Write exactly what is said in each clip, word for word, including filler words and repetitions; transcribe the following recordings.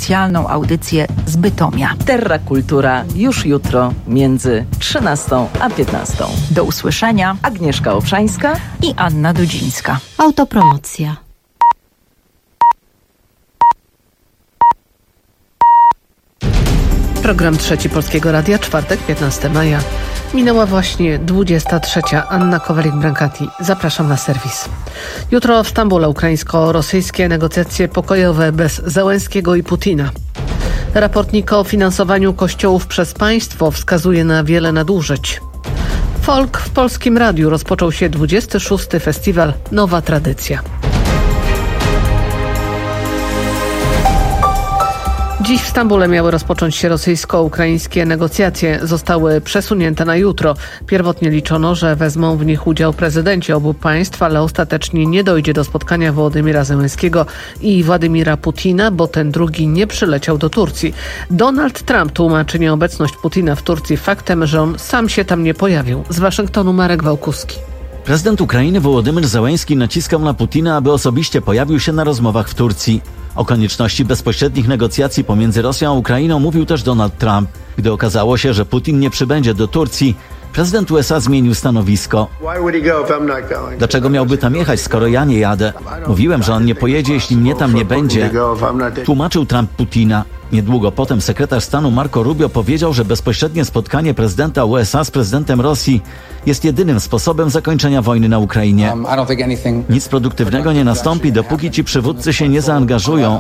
specjalną audycję z Bytomia. Terra Kultura już jutro między trzynastą a piętnastą. Do usłyszenia. Agnieszka Obszańska i Anna Dudzińska. Autopromocja. Program Trzeci Polskiego Radia, czwartek, piętnastego maja. Minęła właśnie dwudziesta trzecia. Anna Kowalik-Brankati. Zapraszam na serwis. Jutro w Stambule ukraińsko-rosyjskie negocjacje pokojowe bez Zełenskiego i Putina. Raport o finansowaniu kościołów przez państwo wskazuje na wiele nadużyć. Folk w Polskim Radiu rozpoczął się dwudziesty szósty festiwal Nowa Tradycja. Dziś w Stambule miały rozpocząć się rosyjsko-ukraińskie negocjacje. Zostały przesunięte na jutro. Pierwotnie liczono, że wezmą w nich udział prezydenci obu państw, ale ostatecznie nie dojdzie do spotkania Wołodymyra Zełenskiego i Władimira Putina, bo ten drugi nie przyleciał do Turcji. Donald Trump tłumaczy nieobecność Putina w Turcji faktem, że on sam się tam nie pojawił. Z Waszyngtonu Marek Wałkuski. Prezydent Ukrainy Wołodymyr Zełenski naciskał na Putina, aby osobiście pojawił się na rozmowach w Turcji. O konieczności bezpośrednich negocjacji pomiędzy Rosją a Ukrainą mówił też Donald Trump. Gdy okazało się, że Putin nie przybędzie do Turcji, prezydent U S A zmienił stanowisko. Dlaczego miałby tam jechać, skoro ja nie jadę? Mówiłem, że on nie pojedzie, jeśli mnie tam nie będzie. Tłumaczył Trump Putina. Niedługo potem sekretarz stanu Marco Rubio powiedział, że bezpośrednie spotkanie prezydenta U S A z prezydentem Rosji jest jedynym sposobem zakończenia wojny na Ukrainie. Nic produktywnego nie nastąpi, dopóki ci przywódcy się nie zaangażują.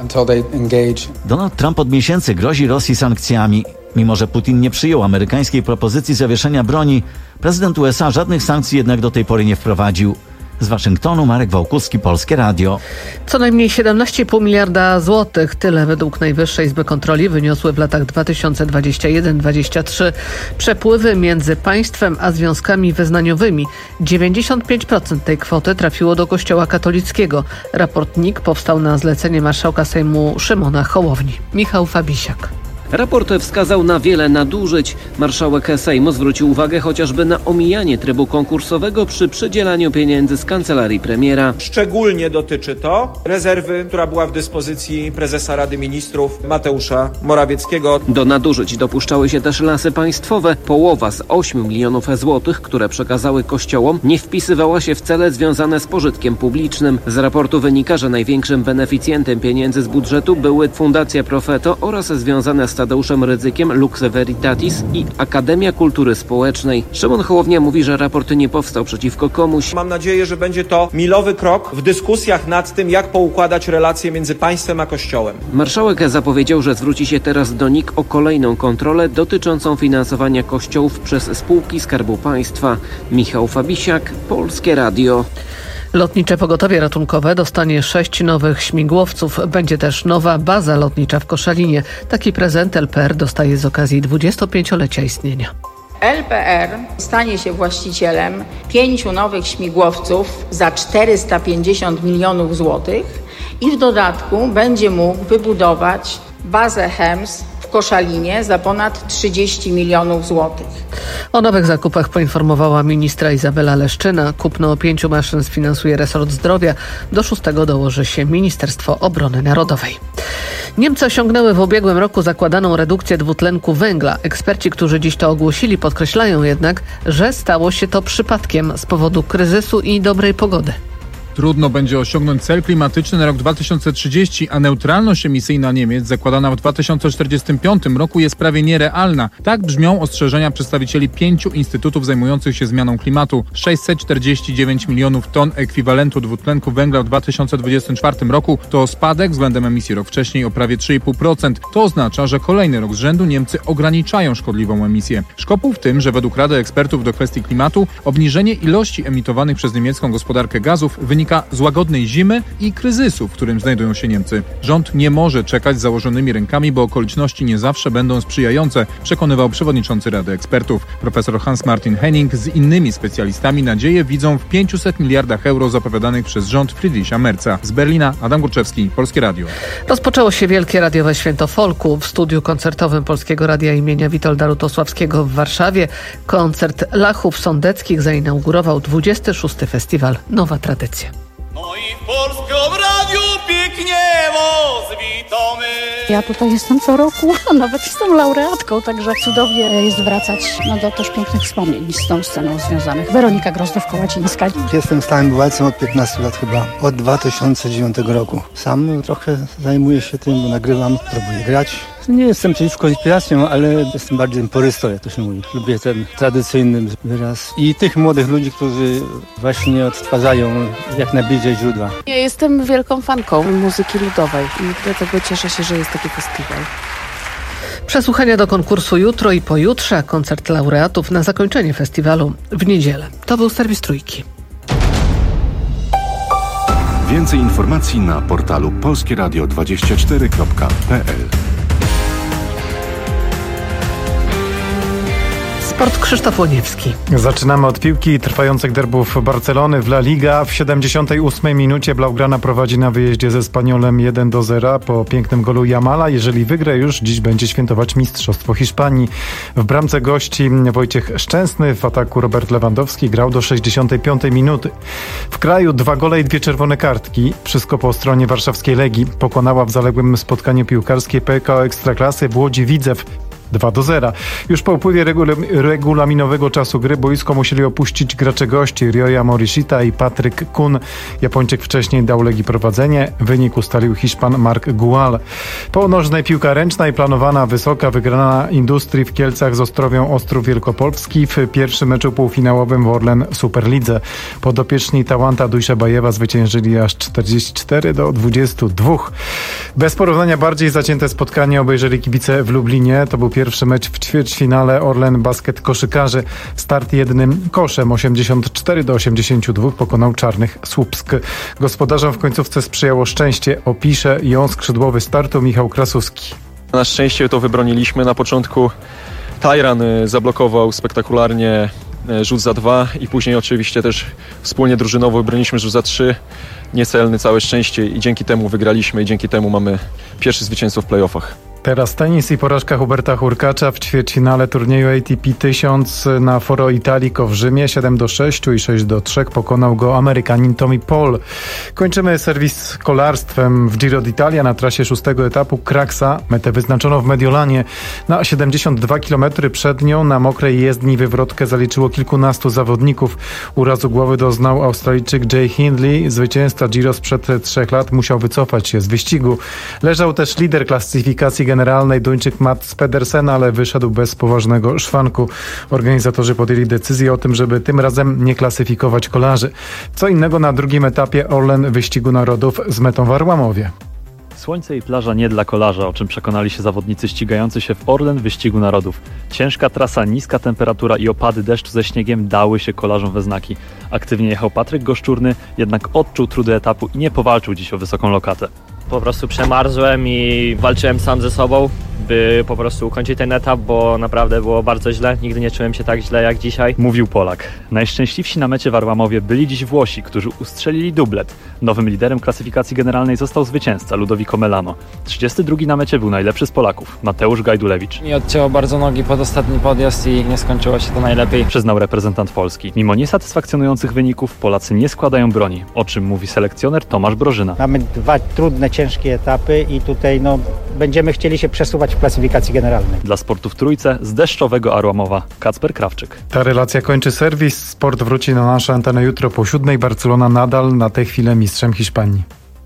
Donald Trump od miesięcy grozi Rosji sankcjami. Mimo że Putin nie przyjął amerykańskiej propozycji zawieszenia broni, prezydent U S A żadnych sankcji jednak do tej pory nie wprowadził. Z Waszyngtonu Marek Wałkuski, Polskie Radio. Co najmniej siedemnaście i pół miliarda złotych, tyle według Najwyższej Izby Kontroli wyniosły w latach dwa tysiące dwudziestym pierwszym do dwudziestego trzeciego przepływy między państwem a związkami wyznaniowymi. dziewięćdziesiąt pięć procent tej kwoty trafiło do Kościoła katolickiego. Raport N I K powstał na zlecenie marszałka Sejmu Szymona Hołowni. Michał Fabisiak. Raport wskazał na wiele nadużyć. Marszałek Sejmu zwrócił uwagę chociażby na omijanie trybu konkursowego przy przydzielaniu pieniędzy z kancelarii premiera. Szczególnie dotyczy to rezerwy, która była w dyspozycji prezesa Rady Ministrów Mateusza Morawieckiego. Do nadużyć dopuszczały się też Lasy Państwowe. Połowa z ośmiu milionów złotych, które przekazały kościołom, nie wpisywała się w cele związane z pożytkiem publicznym. Z raportu wynika, że największym beneficjentem pieniędzy z budżetu były Fundacja Profeto oraz związane z Tadeuszem Rydzykiem Lux Veritatis i Akademia Kultury Społecznej. Szymon Hołownia mówi, że raport nie powstał przeciwko komuś. Mam nadzieję, że będzie to milowy krok w dyskusjach nad tym, jak poukładać relacje między państwem a Kościołem. Marszałek zapowiedział, że zwróci się teraz do N I K o kolejną kontrolę dotyczącą finansowania kościołów przez spółki Skarbu Państwa. Michał Fabisiak, Polskie Radio. Lotnicze Pogotowie Ratunkowe dostanie sześć nowych śmigłowców. Będzie też nowa baza lotnicza w Koszalinie. Taki prezent L P R dostaje z okazji dwudziestopięciolecia istnienia. L P R stanie się właścicielem pięciu nowych śmigłowców za czterysta pięćdziesiąt milionów złotych i w dodatku będzie mógł wybudować bazę Chems w Koszalinie za ponad trzydzieści milionów złotych. O nowych zakupach poinformowała ministra Izabela Leszczyna. Kupno pięciu maszyn sfinansuje resort zdrowia. Do szóstego dołoży się Ministerstwo Obrony Narodowej. Niemcy osiągnęły w ubiegłym roku zakładaną redukcję dwutlenku węgla. Eksperci, którzy dziś to ogłosili, podkreślają jednak, że stało się to przypadkiem z powodu kryzysu i dobrej pogody. Trudno będzie osiągnąć cel klimatyczny na rok dwa tysiące trzydziesty, a neutralność emisyjna Niemiec zakładana w dwa tysiące czterdziestym piątym roku jest prawie nierealna. Tak brzmią ostrzeżenia przedstawicieli pięciu instytutów zajmujących się zmianą klimatu. sześćset czterdzieści dziewięć milionów ton ekwiwalentu dwutlenku węgla w dwa tysiące dwudziestym czwartym roku to spadek względem emisji rok wcześniej o prawie trzy i pół procent. To oznacza, że kolejny rok z rzędu Niemcy ograniczają szkodliwą emisję. Szkopuł w tym, że według Rady Ekspertów do kwestii klimatu obniżenie ilości emitowanych przez niemiecką gospodarkę gazów wynika z łagodnej zimy i kryzysu, w którym znajdują się Niemcy. Rząd nie może czekać z założonymi rękami, bo okoliczności nie zawsze będą sprzyjające, przekonywał przewodniczący Rady Ekspertów. Profesor Hans-Martin Henning z innymi specjalistami nadzieję widzą w pięciuset miliardach euro zapowiadanych przez rząd Friedricha Merza. Z Berlina Adam Górczewski, Polskie Radio. Rozpoczęło się wielkie radiowe święto folku w studiu koncertowym Polskiego Radia imienia Witolda Lutosławskiego w Warszawie. Koncert Lachów Sądeckich zainaugurował dwudziesty szósty festiwal Nowa Tradycja. No i w Polskim Radiu Ja tutaj jestem co roku, a nawet jestem laureatką, także cudownie jest wracać no, do też pięknych wspomnień z tą sceną związanych. Weronika Grozdowko-Łacińska. Jestem stałym bywalcem od piętnastu lat chyba, od dwa tysiące dziewiątego roku. Sam trochę zajmuję się tym, bo nagrywam, próbuję grać. Nie jestem przeciwko inspiracjom, ale jestem bardziej porystą, jak to się mówi. Lubię ten tradycyjny wyraz i tych młodych ludzi, którzy właśnie odtwarzają jak najbliżej źródła. Ja jestem wielką fanką muzyki ludowej i dlatego cieszę się, że jest taki festiwal. Przesłuchania do konkursu jutro i pojutrze, a koncert laureatów na zakończenie festiwalu w niedzielę. To był serwis Trójki. Więcej informacji na portalu polskie radio dwadzieścia cztery kropka p l. Sport Krzysztof Łoniewski. Zaczynamy od piłki trwających derbów Barcelony w La Liga. W siedemdziesiątej ósmej minucie Blaugrana prowadzi na wyjeździe ze Spaniolem jeden do zera po pięknym golu Jamala. Jeżeli wygra już, dziś będzie świętować Mistrzostwo Hiszpanii. W bramce gości Wojciech Szczęsny, w ataku Robert Lewandowski grał do sześćdziesiątej piątej minuty. W kraju dwa gole i dwie czerwone kartki. Wszystko po stronie warszawskiej Legii. Pokonała w zaległym spotkaniu piłkarskie P K O Ekstraklasy w Łodzi Widzew dwa do zera. Już po upływie regul- regulaminowego czasu gry boisko musieli opuścić gracze gości Ryoya Morishita i Patryk Kun. Japończyk wcześniej dał Legii prowadzenie. Wynik ustalił Hiszpan Marc Gual. Po nożnej piłka ręczna i planowana wysoka wygrana Industrii w Kielcach z Ostrowią Ostrów Wielkopolski w pierwszym meczu półfinałowym w Orlen Superlidze. Podopieczni Tałanta Dujszebajewa zwyciężyli aż czterdzieści cztery do dwudziestu dwóch. Bez porównania bardziej zacięte spotkanie obejrzeli kibice w Lublinie. To był pierwszy mecz w ćwierćfinale Orlen Basket Koszykarzy. Start jednym koszem osiemdziesiąt cztery do osiemdziesięciu dwóch pokonał Czarnych Słupsk. Gospodarzom w końcówce sprzyjało szczęście. Opisze ją skrzydłowy startu Michał Krasuski. Na szczęście to wybroniliśmy. Na początku Tajran zablokował spektakularnie rzut za dwa i później oczywiście też wspólnie drużynowo wybroniliśmy rzut za trzy. Niecelny, całe szczęście i dzięki temu wygraliśmy i dzięki temu mamy pierwsze zwycięstwo w playoffach. Teraz tenis i porażka Huberta Hurkacza w ćwierćfinale turnieju A T P tysiąc na Foro Italico w Rzymie. siedem do sześciu i sześć do trzech pokonał go Amerykanin Tommy Paul. Kończymy serwis kolarstwem w Giro d'Italia na trasie szóstego etapu Kraksa. Metę wyznaczono w Mediolanie. Na siedemdziesiąt dwa kilometry przed nią na mokrej jezdni wywrotkę zaliczyło kilkunastu zawodników. Urazu głowy doznał Australijczyk Jay Hindley. Zwycięzca Giro sprzed trzech lat musiał wycofać się z wyścigu. Leżał też lider klasyfikacji generalnej Duńczyk Mats Pedersen, ale wyszedł bez poważnego szwanku. Organizatorzy podjęli decyzję o tym, żeby tym razem nie klasyfikować kolarzy. Co innego na drugim etapie Orlen Wyścigu Narodów z metą w Arłamowie. Słońce i plaża nie dla kolarza, o czym przekonali się zawodnicy ścigający się w Orlen Wyścigu Narodów. Ciężka trasa, niska temperatura i opady deszczu ze śniegiem dały się kolarzom we znaki. Aktywnie jechał Patryk Goszczurny, jednak odczuł trudy etapu i nie powalczył dziś o wysoką lokatę. Po prostu przemarzłem i walczyłem sam ze sobą, by po prostu ukończyć ten etap, bo naprawdę było bardzo źle. Nigdy nie czułem się tak źle jak dzisiaj. Mówił Polak. Najszczęśliwsi na mecie w Arłamowie byli dziś Włosi, którzy ustrzelili dublet. Nowym liderem klasyfikacji generalnej został zwycięzca Ludovico Melano. trzydziesty drugi na mecie był najlepszy z Polaków, Mateusz Gajdulewicz. Mi odcięło bardzo nogi pod ostatni podjazd i nie skończyło się to najlepiej. Przyznał reprezentant Polski. Mimo niesatysfakcjonujących wyników Polacy nie składają broni, o czym mówi selekcjoner Tomasz Brożyna. Mamy dwa trudne, ciężkie etapy i tutaj no, będziemy chcieli się przesuwać w klasyfikacji generalnej. Dla sportu w Trójce z deszczowego Arłamowa Kacper Krawczyk. Ta relacja kończy serwis. Sport wróci na naszą antenę jutro po siódmej. Barcelona nadal na tę chwilę mistrzem Hiszpanii.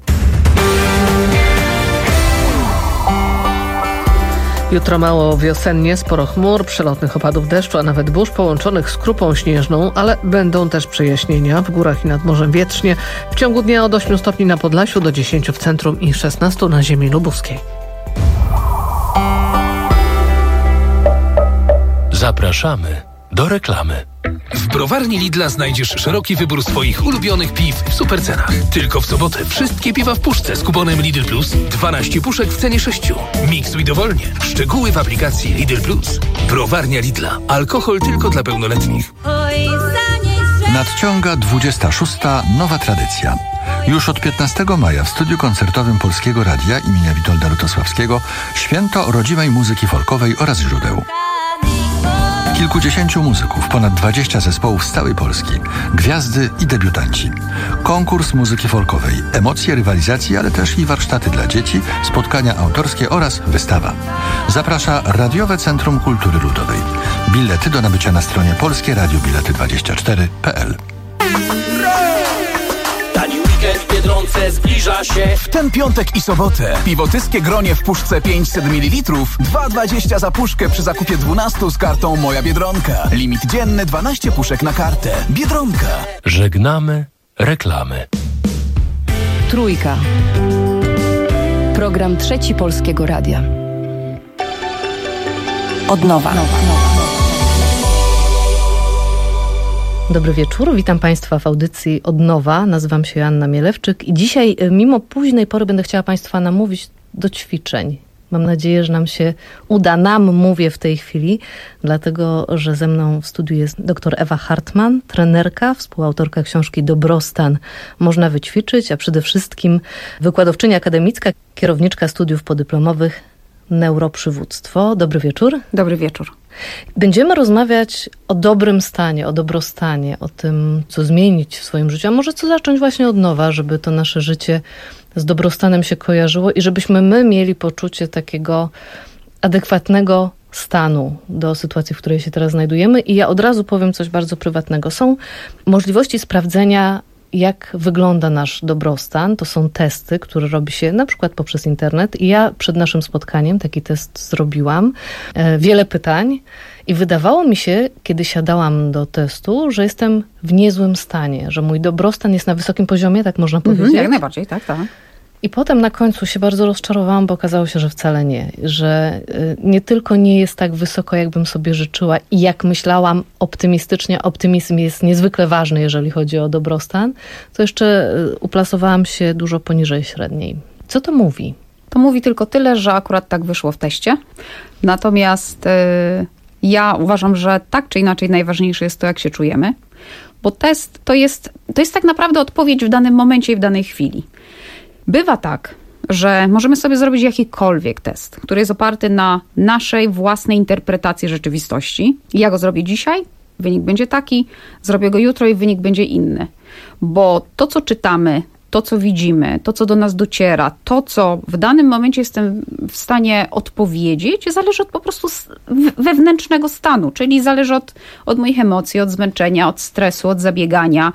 Jutro mało wiosennie, sporo chmur, przelotnych opadów deszczu, a nawet burz połączonych z krupą śnieżną, ale będą też przejaśnienia. W górach i nad morzem wietrznie. W ciągu dnia od ośmiu stopni na Podlasiu do dziesięciu w centrum i szesnastu na ziemi lubuskiej. Zapraszamy do reklamy. W browarni Lidla znajdziesz szeroki wybór swoich ulubionych piw w supercenach. Tylko w sobotę wszystkie piwa w puszce z kuponem Lidl Plus. dwanaście puszek w cenie sześciu. Miksuj dowolnie. Szczegóły w aplikacji Lidl Plus. Browarnia Lidla. Alkohol tylko dla pełnoletnich. Nadciąga dwudziesta szósta nowa tradycja. Już od piętnastego maja w studiu koncertowym Polskiego Radia imienia Witolda Lutosławskiego święto rodzimej muzyki folkowej oraz źródeł. Kilkudziesięciu muzyków, ponad dwadzieścia zespołów z całej Polski, gwiazdy i debiutanci. Konkurs muzyki folkowej, emocje rywalizacji, ale też i warsztaty dla dzieci, spotkania autorskie oraz wystawa. Zaprasza Radiowe Centrum Kultury Ludowej. Bilety do nabycia na stronie polskie radio bilety dwadzieścia cztery kropka p l. Tani weekend w Biedronce zbliża się. W ten piątek i sobotę piwotyskie gronie w puszce pięćset mililitrów, dwa dwadzieścia za puszkę przy zakupie dwunastu z kartą Moja Biedronka. Limit dzienny dwanaście puszek na kartę. Biedronka. Żegnamy reklamy. Trójka. Program Trzeci Polskiego Radia. Od nowa. Dobry wieczór, witam Państwa w audycji Od nowa. Nazywam się Joanna Mielewczyk i dzisiaj mimo późnej pory będę chciała Państwa namówić do ćwiczeń. Mam nadzieję, że nam się uda. Nam mówię w tej chwili, dlatego że ze mną w studiu jest dr Ewa Hartman, trenerka, współautorka książki Dobrostan można wyćwiczyć, a przede wszystkim wykładowczyni akademicka, kierowniczka studiów podyplomowych Neuroprzywództwo. Dobry wieczór. Dobry wieczór. Będziemy rozmawiać o dobrym stanie, o dobrostanie, o tym, co zmienić w swoim życiu, a może co zacząć właśnie od nowa, żeby to nasze życie z dobrostanem się kojarzyło i żebyśmy my mieli poczucie takiego adekwatnego stanu do sytuacji, w której się teraz znajdujemy. I ja od razu powiem coś bardzo prywatnego. Są możliwości sprawdzenia, jak wygląda nasz dobrostan. To są testy, które robi się na przykład poprzez internet. I ja przed naszym spotkaniem taki test zrobiłam. E, wiele pytań i wydawało mi się, kiedy siadałam do testu, że jestem w niezłym stanie, że mój dobrostan jest na wysokim poziomie, tak można powiedzieć. Mhm, jak najbardziej, tak, tak. I potem na końcu się bardzo rozczarowałam, bo okazało się, że wcale nie. Że nie tylko nie jest tak wysoko, jakbym sobie życzyła i jak myślałam optymistycznie, optymizm jest niezwykle ważny, jeżeli chodzi o dobrostan, to jeszcze uplasowałam się dużo poniżej średniej. Co to mówi? To mówi tylko tyle, że akurat tak wyszło w teście. Natomiast yy, ja uważam, że tak czy inaczej najważniejsze jest to, jak się czujemy, bo test to jest, to jest tak naprawdę odpowiedź w danym momencie i w danej chwili. Bywa tak, że możemy sobie zrobić jakikolwiek test, który jest oparty na naszej własnej interpretacji rzeczywistości. Ja go zrobię dzisiaj, wynik będzie taki, zrobię go jutro i wynik będzie inny. Bo to, co czytamy, to, co widzimy, to, co do nas dociera, to, co w danym momencie jestem w stanie odpowiedzieć, zależy od po prostu wewnętrznego stanu, czyli zależy od, od moich emocji, od zmęczenia, od stresu, od zabiegania.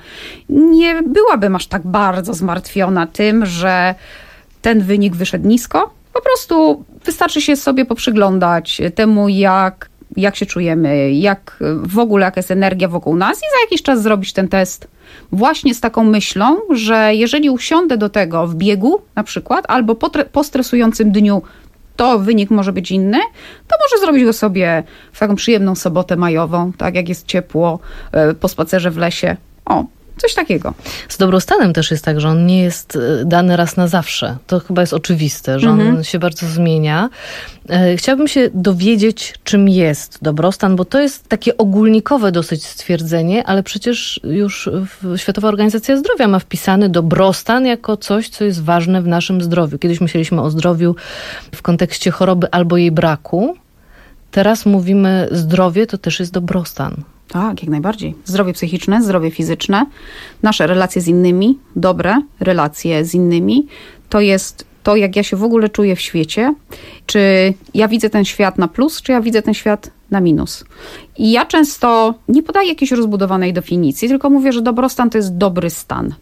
Nie byłabym aż tak bardzo zmartwiona tym, że ten wynik wyszedł nisko. Po prostu wystarczy się sobie poprzyglądać temu, jak, jak się czujemy, jak w ogóle jaka jest energia wokół nas i za jakiś czas zrobić ten test. Właśnie z taką myślą, że jeżeli usiądę do tego w biegu na przykład, albo po, tre- po stresującym dniu, to wynik może być inny, to może zrobić go sobie w taką przyjemną sobotę majową, tak jak jest ciepło, po spacerze w lesie. O, coś takiego. Z dobrostanem też jest tak, że on nie jest dany raz na zawsze. To chyba jest oczywiste, że mhm. on się bardzo zmienia. Chciałabym się dowiedzieć, czym jest dobrostan, bo to jest takie ogólnikowe dosyć stwierdzenie, ale przecież już Światowa Organizacja Zdrowia ma wpisany dobrostan jako coś, co jest ważne w naszym zdrowiu. Kiedyś myśleliśmy o zdrowiu w kontekście choroby albo jej braku. Teraz mówimy zdrowie, to też jest dobrostan. Tak, jak najbardziej. Zdrowie psychiczne, zdrowie fizyczne, nasze relacje z innymi, dobre relacje z innymi, to jest to, jak ja się w ogóle czuję w świecie. Czy ja widzę ten świat na plus, czy ja widzę ten świat na minus. I ja często nie podaję jakiejś rozbudowanej definicji, tylko mówię, że dobrostan to jest dobry stan.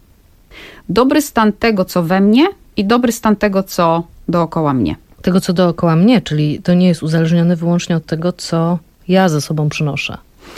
Dobry stan tego, co we mnie i dobry stan tego, co dookoła mnie. Tego, co dookoła mnie, czyli to nie jest uzależnione wyłącznie od tego, co ja ze sobą przynoszę.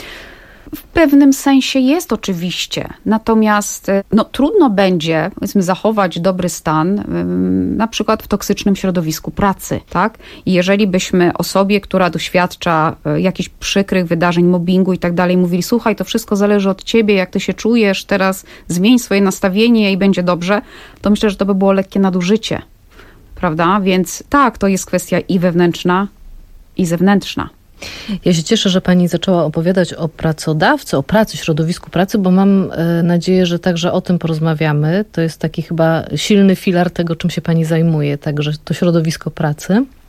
W pewnym sensie jest oczywiście, natomiast no, trudno będzie, powiedzmy, zachować dobry stan na przykład w toksycznym środowisku pracy, tak? I jeżeli byśmy osobie, która doświadcza jakichś przykrych wydarzeń, mobbingu i tak dalej, mówili, słuchaj, to wszystko zależy od ciebie, jak ty się czujesz, teraz zmień swoje nastawienie i będzie dobrze, to myślę, że to by było lekkie nadużycie, prawda? Więc tak, to jest kwestia i wewnętrzna, i zewnętrzna. Ja się cieszę, że pani zaczęła opowiadać o pracodawcy, o pracy, środowisku pracy, bo mam nadzieję, że także o tym porozmawiamy. To jest taki chyba silny filar tego, czym się pani zajmuje, także to środowisko pracy.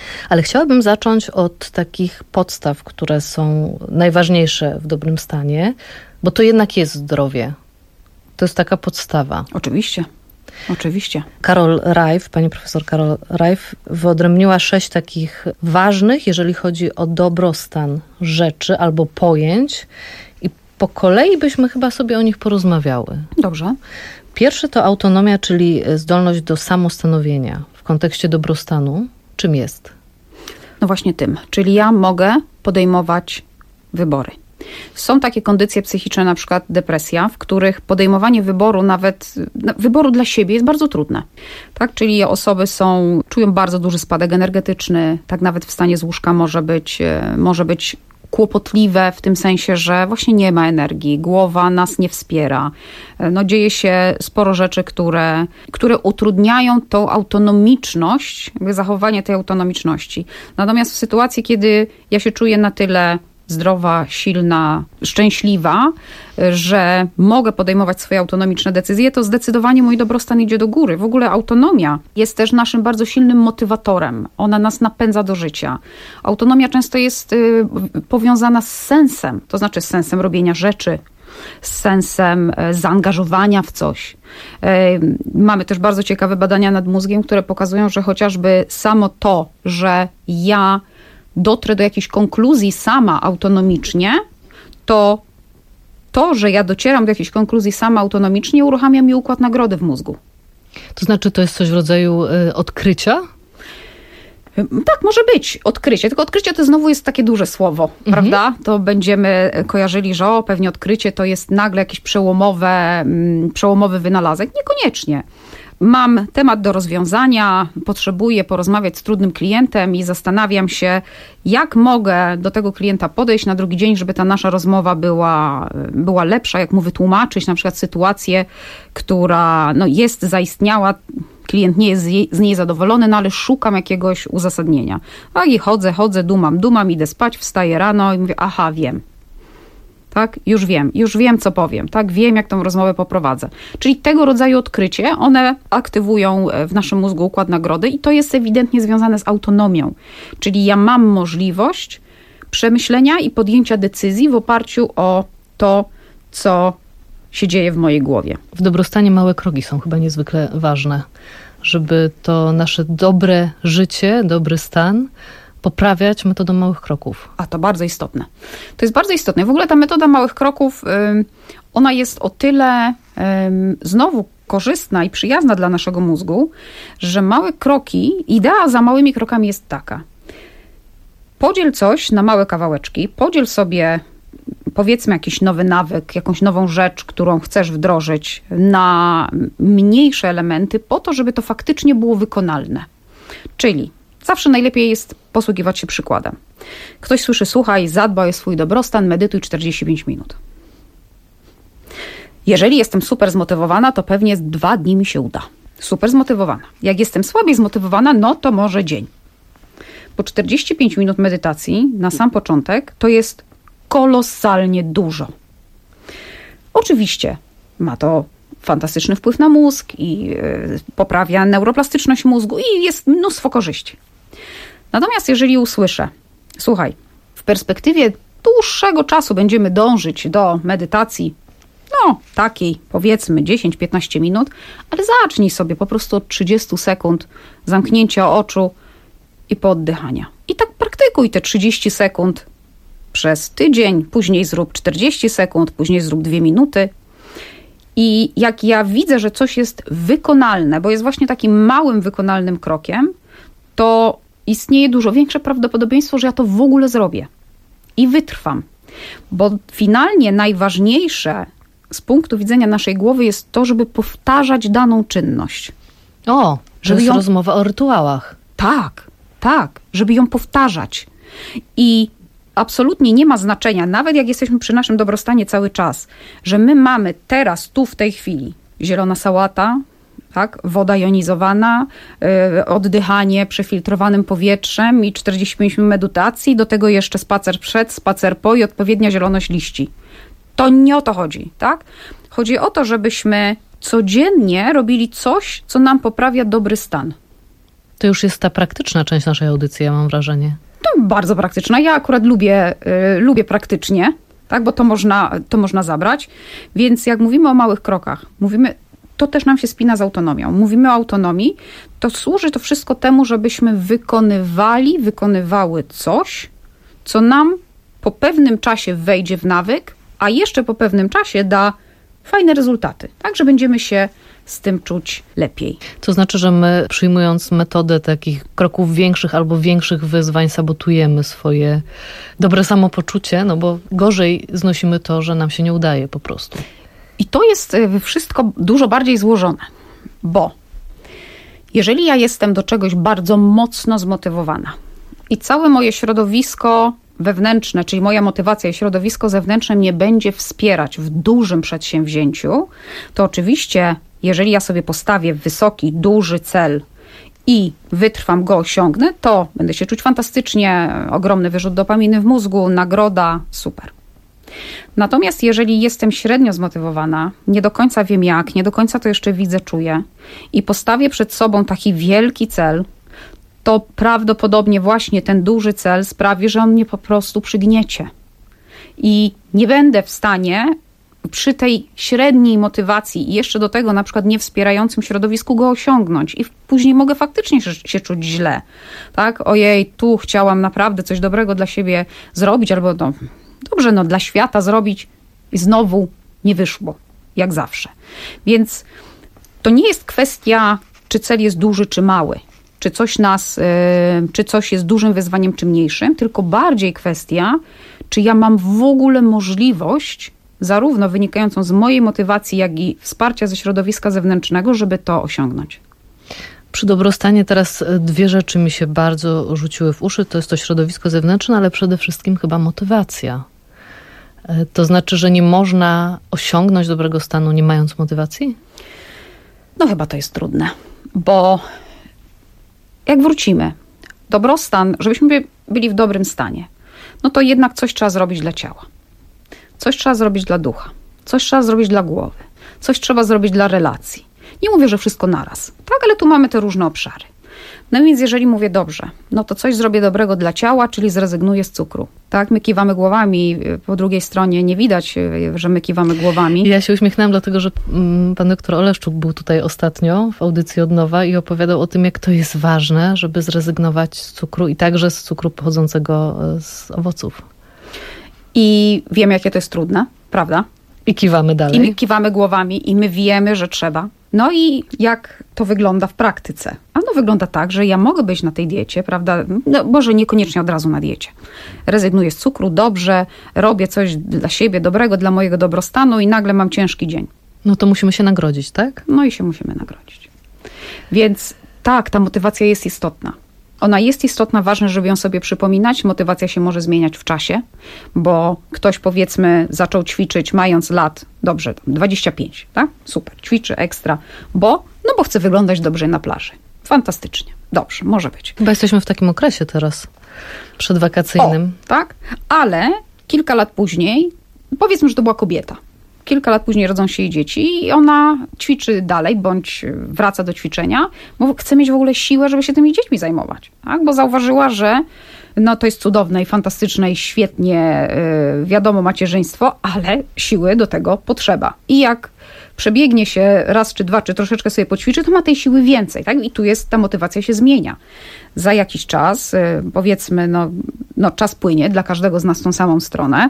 Ale chciałabym zacząć od takich podstaw, które są najważniejsze w dobrym stanie, bo to jednak jest zdrowie. To jest taka podstawa. Oczywiście. Oczywiście. Karol Rajf, pani profesor Karol Rajf wyodrębniła sześć takich ważnych, jeżeli chodzi o dobrostan rzeczy albo pojęć i po kolei byśmy chyba sobie o nich porozmawiały. Dobrze. Pierwszy to autonomia, czyli zdolność do samostanowienia w kontekście dobrostanu. Czym jest? No właśnie tym. Czyli ja mogę podejmować wybory. Są takie kondycje psychiczne, na przykład depresja, w których podejmowanie wyboru, nawet wyboru dla siebie jest bardzo trudne. Tak? Czyli osoby są, czują bardzo duży spadek energetyczny, tak nawet w stanie z łóżka może być, może być kłopotliwe w tym sensie, że właśnie nie ma energii, głowa nas nie wspiera. No, dzieje się sporo rzeczy, które, które utrudniają tą autonomiczność, jakby zachowanie tej autonomiczności. Natomiast w sytuacji, kiedy ja się czuję na tyle zdrowa, silna, szczęśliwa, że mogę podejmować swoje autonomiczne decyzje, to zdecydowanie mój dobrostan idzie do góry. W ogóle autonomia jest też naszym bardzo silnym motywatorem. Ona nas napędza do życia. Autonomia często jest y, powiązana z sensem, to znaczy z sensem robienia rzeczy, z sensem y, zaangażowania w coś. Y, mamy też bardzo ciekawe badania nad mózgiem, które pokazują, że chociażby samo to, że ja dotrę do jakiejś konkluzji sama autonomicznie, to to, że ja docieram do jakiejś konkluzji sama autonomicznie, uruchamia mi układ nagrody w mózgu. To znaczy, to jest coś w rodzaju y, odkrycia? Tak, może być odkrycie, tylko odkrycie to znowu jest takie duże słowo, mhm. prawda? To będziemy kojarzyli, że o, pewnie odkrycie to jest nagle jakiś przełomowe, przełomowy wynalazek. Niekoniecznie. Mam temat do rozwiązania, potrzebuję porozmawiać z trudnym klientem i zastanawiam się, jak mogę do tego klienta podejść na drugi dzień, żeby ta nasza rozmowa była, była lepsza, jak mu wytłumaczyć na przykład sytuację, która no, jest zaistniała, klient nie jest z, jej, z niej zadowolony, no ale szukam jakiegoś uzasadnienia. Tak i chodzę, chodzę, dumam, dumam, idę spać, wstaję rano i mówię, aha, wiem. Tak, już wiem, już wiem, co powiem, tak, wiem, jak tą rozmowę poprowadzę. Czyli tego rodzaju odkrycie, one aktywują w naszym mózgu układ nagrody i to jest ewidentnie związane z autonomią. Czyli ja mam możliwość przemyślenia i podjęcia decyzji w oparciu o to, co się dzieje w mojej głowie. W dobrostanie małe kroki są chyba niezwykle ważne, żeby to nasze dobre życie, dobry stan poprawiać metodą małych kroków. A to bardzo istotne. To jest bardzo istotne. W ogóle ta metoda małych kroków, ona jest o tyle znowu korzystna i przyjazna dla naszego mózgu, że małe kroki, idea za małymi krokami jest taka. Podziel coś na małe kawałeczki, podziel sobie powiedzmy jakiś nowy nawyk, jakąś nową rzecz, którą chcesz wdrożyć na mniejsze elementy po to, żeby to faktycznie było wykonalne. Czyli zawsze najlepiej jest posługiwać się przykładem. Ktoś słyszy, słuchaj, zadbaj o swój dobrostan, medytuj czterdzieści pięć minut. Jeżeli jestem super zmotywowana, to pewnie dwa dni mi się uda. Super zmotywowana. Jak jestem słabiej zmotywowana, no to może dzień. Bo czterdzieści pięć minut medytacji na sam początek to jest kolosalnie dużo. Oczywiście ma to fantastyczny wpływ na mózg i yy, poprawia neuroplastyczność mózgu i jest mnóstwo korzyści. Natomiast jeżeli usłyszę, słuchaj, w perspektywie dłuższego czasu będziemy dążyć do medytacji, no takiej powiedzmy dziesięć piętnaście minut, ale zacznij sobie po prostu od trzydzieści sekund zamknięcia oczu i pooddychania. I tak praktykuj te trzydzieści sekund przez tydzień, później zrób czterdzieści sekund, później zrób dwie minuty. I jak ja widzę, że coś jest wykonalne, bo jest właśnie takim małym wykonalnym krokiem, to istnieje dużo większe prawdopodobieństwo, że ja to w ogóle zrobię. I wytrwam. Bo finalnie najważniejsze z punktu widzenia naszej głowy jest to, żeby powtarzać daną czynność. O, żeby to jest ją... rozmowa o rytuałach. Tak, tak, żeby ją powtarzać. I absolutnie nie ma znaczenia, nawet jak jesteśmy przy naszym dobrostanie cały czas, że my mamy teraz, tu w tej chwili, zielona sałata, tak, woda jonizowana, yy, oddychanie przefiltrowanym powietrzem i czterdzieści pięć minut medytacji, do tego jeszcze spacer przed, spacer po i odpowiednia zieloność liści. To nie o to chodzi, tak? Chodzi o to, żebyśmy codziennie robili coś, co nam poprawia dobry stan. To już jest ta praktyczna część naszej audycji, ja mam wrażenie. To bardzo praktyczna. Ja akurat lubię, y, lubię praktycznie, tak, bo to można, to można zabrać. Więc jak mówimy o małych krokach, mówimy, to też nam się spina z autonomią. Mówimy o autonomii, to służy to wszystko temu, żebyśmy wykonywali, wykonywały coś, co nam po pewnym czasie wejdzie w nawyk, a jeszcze po pewnym czasie da fajne rezultaty. Tak, że będziemy się z tym czuć lepiej. To znaczy, że my przyjmując metodę takich kroków większych albo większych wyzwań sabotujemy swoje dobre samopoczucie, no bo gorzej znosimy to, że nam się nie udaje po prostu. I to jest wszystko dużo bardziej złożone, bo jeżeli ja jestem do czegoś bardzo mocno zmotywowana i całe moje środowisko wewnętrzne, czyli moja motywacja i środowisko zewnętrzne mnie będzie wspierać w dużym przedsięwzięciu, to oczywiście, jeżeli ja sobie postawię wysoki, duży cel i wytrwam go, osiągnę, to będę się czuć fantastycznie, ogromny wyrzut dopaminy w mózgu, nagroda, super. Natomiast jeżeli jestem średnio zmotywowana, nie do końca wiem jak, nie do końca to jeszcze widzę, czuję i postawię przed sobą taki wielki cel, to prawdopodobnie właśnie ten duży cel sprawi, że on mnie po prostu przygniecie. I nie będę w stanie przy tej średniej motywacji i jeszcze do tego na przykład niewspierającym środowisku go osiągnąć. I później mogę faktycznie się czuć źle. Tak? Ojej, tu chciałam naprawdę coś dobrego dla siebie zrobić, albo no, dobrze, no dla świata zrobić i znowu nie wyszło, jak zawsze. Więc to nie jest kwestia, czy cel jest duży, czy mały. Czy coś nas, czy coś jest dużym wyzwaniem, czy mniejszym, tylko bardziej kwestia, czy ja mam w ogóle możliwość, zarówno wynikającą z mojej motywacji, jak i wsparcia ze środowiska zewnętrznego, żeby to osiągnąć. Przy dobrostanie teraz dwie rzeczy mi się bardzo rzuciły w uszy. To jest to środowisko zewnętrzne, ale przede wszystkim chyba motywacja. To znaczy, że nie można osiągnąć dobrego stanu, nie mając motywacji? No chyba to jest trudne, bo jak wrócimy, dobrostan, żebyśmy byli w dobrym stanie, no to jednak coś trzeba zrobić dla ciała. Coś trzeba zrobić dla ducha. Coś trzeba zrobić dla głowy. Coś trzeba zrobić dla relacji. Nie mówię, że wszystko naraz, tak, ale tu mamy te różne obszary. No więc jeżeli mówię dobrze, no to coś zrobię dobrego dla ciała, czyli zrezygnuję z cukru. Tak, my kiwamy głowami, po drugiej stronie nie widać, że my kiwamy głowami. Ja się uśmiechnęłam, dlatego że pan doktor Oleszczuk był tutaj ostatnio w audycji od nowa i opowiadał o tym, jak to jest ważne, żeby zrezygnować z cukru i także z cukru pochodzącego z owoców. I wiem, jakie to jest trudne, prawda? I kiwamy dalej. I my kiwamy głowami i my wiemy, że trzeba. No i jak to wygląda w praktyce? Ano wygląda tak, że ja mogę być na tej diecie, prawda? No, może niekoniecznie od razu na diecie. Rezygnuję z cukru, dobrze, robię coś dla siebie dobrego, dla mojego dobrostanu i nagle mam ciężki dzień. No to musimy się nagrodzić, tak? No i się musimy nagrodzić. Więc tak, ta motywacja jest istotna. Ona jest istotna, ważne, żeby ją sobie przypominać. Motywacja się może zmieniać w czasie, bo ktoś powiedzmy zaczął ćwiczyć mając lat, dobrze, dwadzieścia pięć, tak? Super, ćwiczy ekstra, bo, no bo chce wyglądać dobrze na plaży. Fantastycznie, dobrze, może być. Chyba jesteśmy w takim okresie teraz, przedwakacyjnym. O, tak, ale kilka lat później, powiedzmy, że to była kobieta. Kilka lat później rodzą się jej dzieci i ona ćwiczy dalej, bądź wraca do ćwiczenia, bo chce mieć w ogóle siłę, żeby się tymi dziećmi zajmować. Tak? Bo zauważyła, że no to jest cudowne i fantastyczne i świetnie, yy, wiadomo, macierzyństwo, ale siły do tego potrzeba. I jak przebiegnie się raz czy dwa, czy troszeczkę sobie poćwiczy, to ma tej siły więcej. Tak? I tu jest, ta motywacja się zmienia. Za jakiś czas, powiedzmy, no, no czas płynie dla każdego z nas w tą samą stronę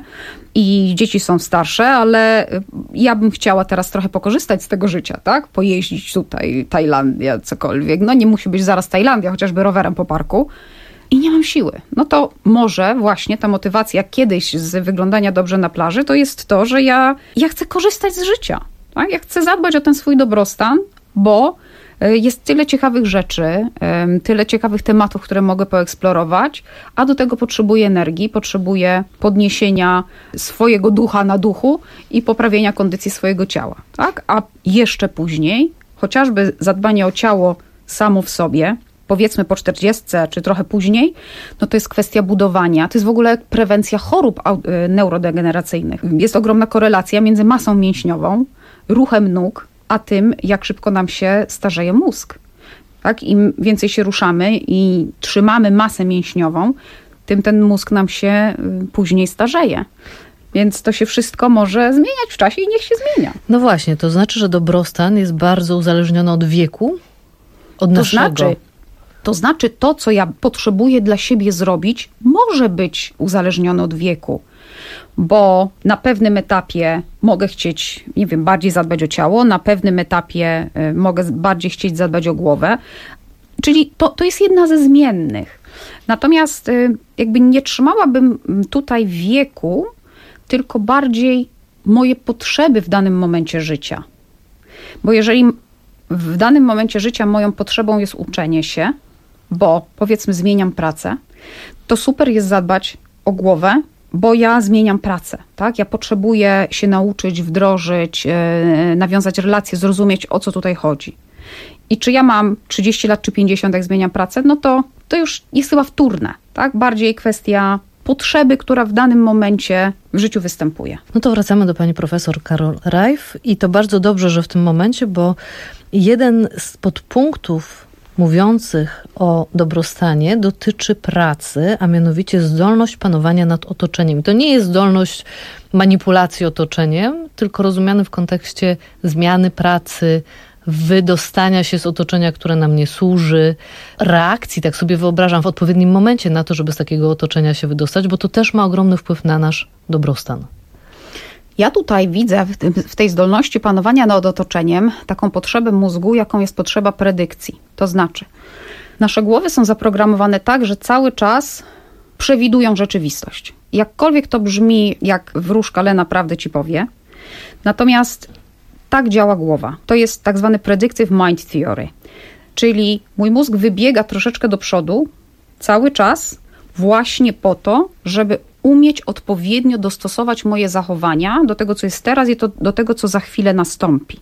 i dzieci są starsze, ale ja bym chciała teraz trochę pokorzystać z tego życia, tak? Pojeździć tutaj, Tajlandia, cokolwiek. No nie musi być zaraz Tajlandia, chociażby rowerem po parku. I nie mam siły. No to może właśnie ta motywacja kiedyś z wyglądania dobrze na plaży, to jest to, że ja, ja chcę korzystać z życia. Tak? Ja chcę zadbać o ten swój dobrostan, bo jest tyle ciekawych rzeczy, tyle ciekawych tematów, które mogę poeksplorować, a do tego potrzebuję energii, potrzebuję podniesienia swojego ducha na duchu i poprawienia kondycji swojego ciała. Tak? A jeszcze później, chociażby zadbanie o ciało samo w sobie, powiedzmy po czterdziestce, czy trochę później, no to jest kwestia budowania. To jest w ogóle prewencja chorób neurodegeneracyjnych. Jest ogromna korelacja między masą mięśniową, ruchem nóg, a tym, jak szybko nam się starzeje mózg. Tak? Im więcej się ruszamy i trzymamy masę mięśniową, tym ten mózg nam się później starzeje. Więc to się wszystko może zmieniać w czasie i niech się zmienia. No właśnie, to znaczy, że dobrostan jest bardzo uzależniony od wieku, od to naszego. Znaczy, to znaczy to, co ja potrzebuję dla siebie zrobić, może być uzależnione od wieku. Bo na pewnym etapie mogę chcieć, nie wiem, bardziej zadbać o ciało, na pewnym etapie y, mogę bardziej chcieć zadbać o głowę. Czyli to, to jest jedna ze zmiennych. Natomiast y, jakby nie trzymałabym tutaj wieku, tylko bardziej moje potrzeby w danym momencie życia. Bo jeżeli w danym momencie życia moją potrzebą jest uczenie się, bo powiedzmy zmieniam pracę, to super jest zadbać o głowę, bo ja zmieniam pracę, tak? Ja potrzebuję się nauczyć, wdrożyć, yy, nawiązać relacje, zrozumieć, o co tutaj chodzi. I czy ja mam trzydzieści lat czy pięćdziesiąt, jak zmieniam pracę, no to to już jest chyba wtórne, tak? Bardziej kwestia potrzeby, która w danym momencie w życiu występuje. No to wracamy do pani profesor Karol Rajf i to bardzo dobrze, że w tym momencie, bo jeden z podpunktów mówiących o dobrostanie dotyczy pracy, a mianowicie zdolność panowania nad otoczeniem. I to nie jest zdolność manipulacji otoczeniem, tylko rozumiany w kontekście zmiany pracy, wydostania się z otoczenia, które nam nie służy, reakcji, tak sobie wyobrażam, w odpowiednim momencie na to, żeby z takiego otoczenia się wydostać, bo to też ma ogromny wpływ na nasz dobrostan. Ja tutaj widzę w, tym, w tej zdolności panowania nad otoczeniem taką potrzebę mózgu, jaką jest potrzeba predykcji. To znaczy, nasze głowy są zaprogramowane tak, że cały czas przewidują rzeczywistość. Jakkolwiek to brzmi jak wróżka, ale naprawdę ci powie. Natomiast tak działa głowa. To jest tak zwany predictive mind theory. Czyli mój mózg wybiega troszeczkę do przodu cały czas właśnie po to, żeby umieć odpowiednio dostosować moje zachowania do tego, co jest teraz i to, do tego, co za chwilę nastąpi.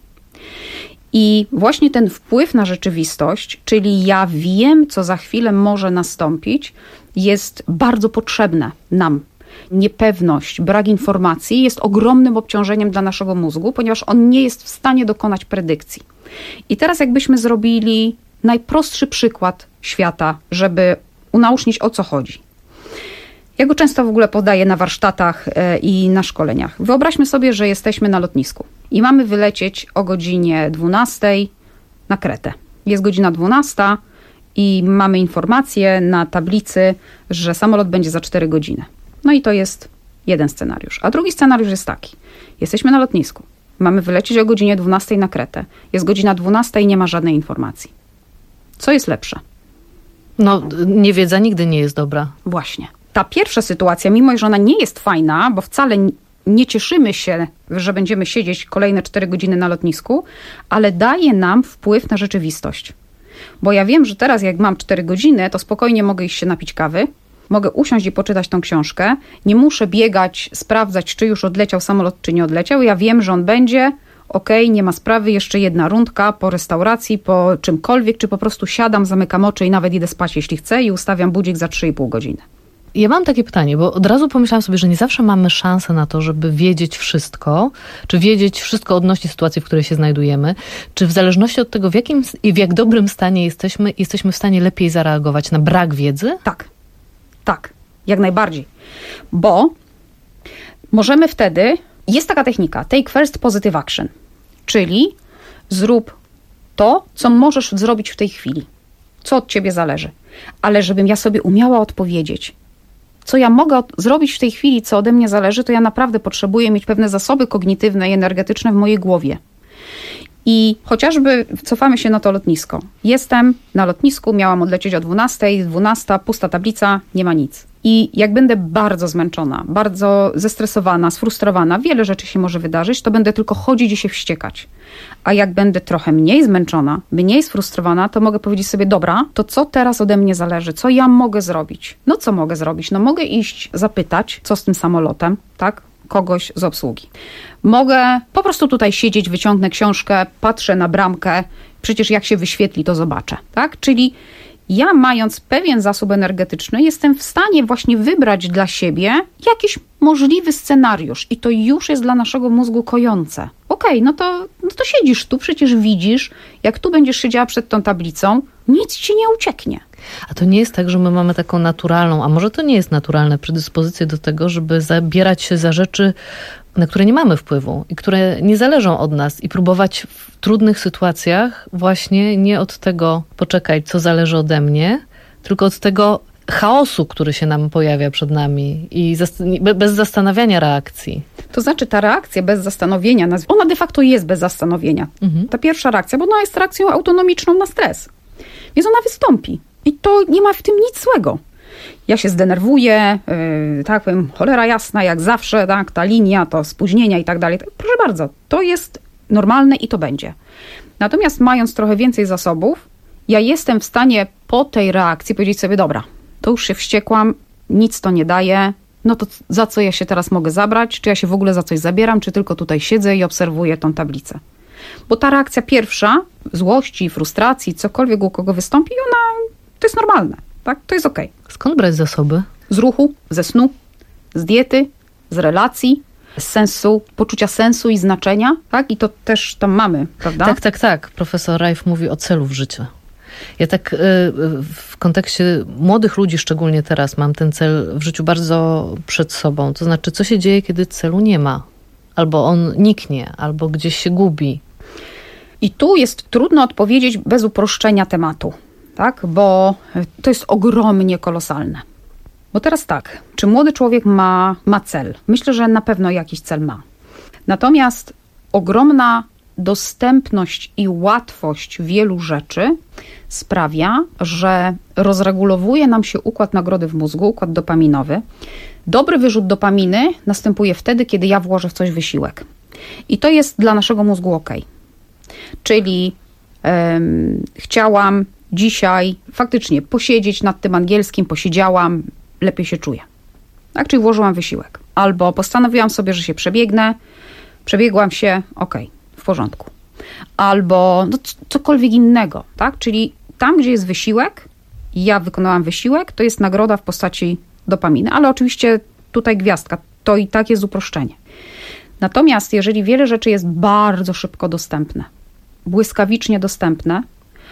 I właśnie ten wpływ na rzeczywistość, czyli ja wiem, co za chwilę może nastąpić, jest bardzo potrzebne nam. Niepewność, brak informacji jest ogromnym obciążeniem dla naszego mózgu, ponieważ on nie jest w stanie dokonać predykcji. I teraz jakbyśmy zrobili najprostszy przykład świata, żeby unaocznić, o co chodzi. Ja go często w ogóle podaję na warsztatach i na szkoleniach. Wyobraźmy sobie, że jesteśmy na lotnisku i mamy wylecieć o godzinie dwunastej na Kretę. Jest godzina dwunasta i mamy informację na tablicy, że samolot będzie za cztery godziny. No i to jest jeden scenariusz. A drugi scenariusz jest taki. Jesteśmy na lotnisku. Mamy wylecieć o godzinie dwunastej na Kretę. Jest godzina dwunasta i nie ma żadnej informacji. Co jest lepsze? No, niewiedza nigdy nie jest dobra. Właśnie. Ta pierwsza sytuacja, mimo że ona nie jest fajna, bo wcale nie cieszymy się, że będziemy siedzieć kolejne cztery godziny na lotnisku, ale daje nam wpływ na rzeczywistość. Bo ja wiem, że teraz jak mam cztery godziny, to spokojnie mogę iść się napić kawy, mogę usiąść i poczytać tą książkę, nie muszę biegać, sprawdzać, czy już odleciał samolot, czy nie odleciał. Ja wiem, że on będzie, okej, okay, nie ma sprawy, jeszcze jedna rundka po restauracji, po czymkolwiek, czy po prostu siadam, zamykam oczy i nawet idę spać, jeśli chcę i ustawiam budzik za trzy i pół godziny. Ja mam takie pytanie, bo od razu pomyślałam sobie, że nie zawsze mamy szansę na to, żeby wiedzieć wszystko, czy wiedzieć wszystko odnośnie sytuacji, w której się znajdujemy, czy w zależności od tego, w jakim i w jak dobrym stanie jesteśmy, jesteśmy w stanie lepiej zareagować na brak wiedzy? Tak, tak, jak najbardziej, bo możemy wtedy, jest taka technika, take first positive action, czyli zrób to, co możesz zrobić w tej chwili, co od ciebie zależy, ale żebym ja sobie umiała odpowiedzieć, co ja mogę zrobić w tej chwili, co ode mnie zależy, to ja naprawdę potrzebuję mieć pewne zasoby kognitywne i energetyczne w mojej głowie. I chociażby cofamy się na to lotnisko. Jestem na lotnisku, miałam odlecieć o dwunastej, dwunasta, pusta tablica, nie ma nic. I jak będę bardzo zmęczona, bardzo zestresowana, sfrustrowana, wiele rzeczy się może wydarzyć, to będę tylko chodzić i się wściekać. A jak będę trochę mniej zmęczona, mniej sfrustrowana, to mogę powiedzieć sobie, dobra, to co teraz ode mnie zależy? Co ja mogę zrobić? No co mogę zrobić? No mogę iść zapytać, co z tym samolotem, tak? Kogoś z obsługi. Mogę po prostu tutaj siedzieć, wyciągnę książkę, patrzę na bramkę, przecież jak się wyświetli, to zobaczę, tak? Czyli ja, mając pewien zasób energetyczny, jestem w stanie właśnie wybrać dla siebie jakiś możliwy scenariusz i to już jest dla naszego mózgu kojące. Okej, okej, okay, no, to, no to siedzisz tu, przecież widzisz, jak tu będziesz siedziała przed tą tablicą, nic ci nie ucieknie. A to nie jest tak, że my mamy taką naturalną, a może to nie jest naturalne, predyspozycję do tego, żeby zabierać się za rzeczy, na które nie mamy wpływu i które nie zależą od nas i próbować w trudnych sytuacjach właśnie nie od tego poczekać, co zależy ode mnie, tylko od tego chaosu, który się nam pojawia przed nami i bez zastanawiania reakcji. To znaczy ta reakcja bez zastanowienia, ona de facto jest bez zastanowienia. Mhm. Ta pierwsza reakcja, bo ona jest reakcją autonomiczną na stres. Więc ona wystąpi. I to nie ma w tym nic złego. Ja się zdenerwuję, yy, tak powiem, cholera jasna, jak zawsze, tak, ta linia, to spóźnienia i tak dalej. Proszę bardzo, to jest normalne i to będzie. Natomiast mając trochę więcej zasobów, ja jestem w stanie po tej reakcji powiedzieć sobie, dobra, to już się wściekłam, nic to nie daje, no to za co ja się teraz mogę zabrać? Czy ja się w ogóle za coś zabieram, czy tylko tutaj siedzę i obserwuję tą tablicę? Bo ta reakcja pierwsza, złości, frustracji, cokolwiek u kogo wystąpi, ona, to jest normalne, tak? To jest okej. Skąd brać zasoby? Z ruchu, ze snu, z diety, z relacji, z sensu, poczucia sensu i znaczenia, tak? I to też tam mamy, prawda? Tak, tak, tak. Profesor Rajf mówi o celu w życiu. Ja tak w kontekście młodych ludzi, szczególnie teraz, mam ten cel w życiu bardzo przed sobą. To znaczy, co się dzieje, kiedy celu nie ma? Albo on niknie, albo gdzieś się gubi. I tu jest trudno odpowiedzieć bez uproszczenia tematu, tak? Bo to jest ogromnie kolosalne. Bo teraz tak, czy młody człowiek ma, ma cel? Myślę, że na pewno jakiś cel ma. Natomiast ogromna dostępność i łatwość wielu rzeczy sprawia, że rozregulowuje nam się układ nagrody w mózgu, układ dopaminowy. Dobry wyrzut dopaminy następuje wtedy, kiedy ja włożę w coś wysiłek. I to jest dla naszego mózgu ok. Czyli um, chciałam dzisiaj faktycznie posiedzieć nad tym angielskim, posiedziałam, lepiej się czuję. Tak, czyli włożyłam wysiłek. Albo postanowiłam sobie, że się przebiegnę, przebiegłam się, ok, w porządku. Albo no, cokolwiek innego, tak? Czyli tam, gdzie jest wysiłek, ja wykonałam wysiłek, to jest nagroda w postaci dopaminy. Ale oczywiście tutaj gwiazdka, to i tak jest uproszczenie. Natomiast jeżeli wiele rzeczy jest bardzo szybko dostępne, błyskawicznie dostępne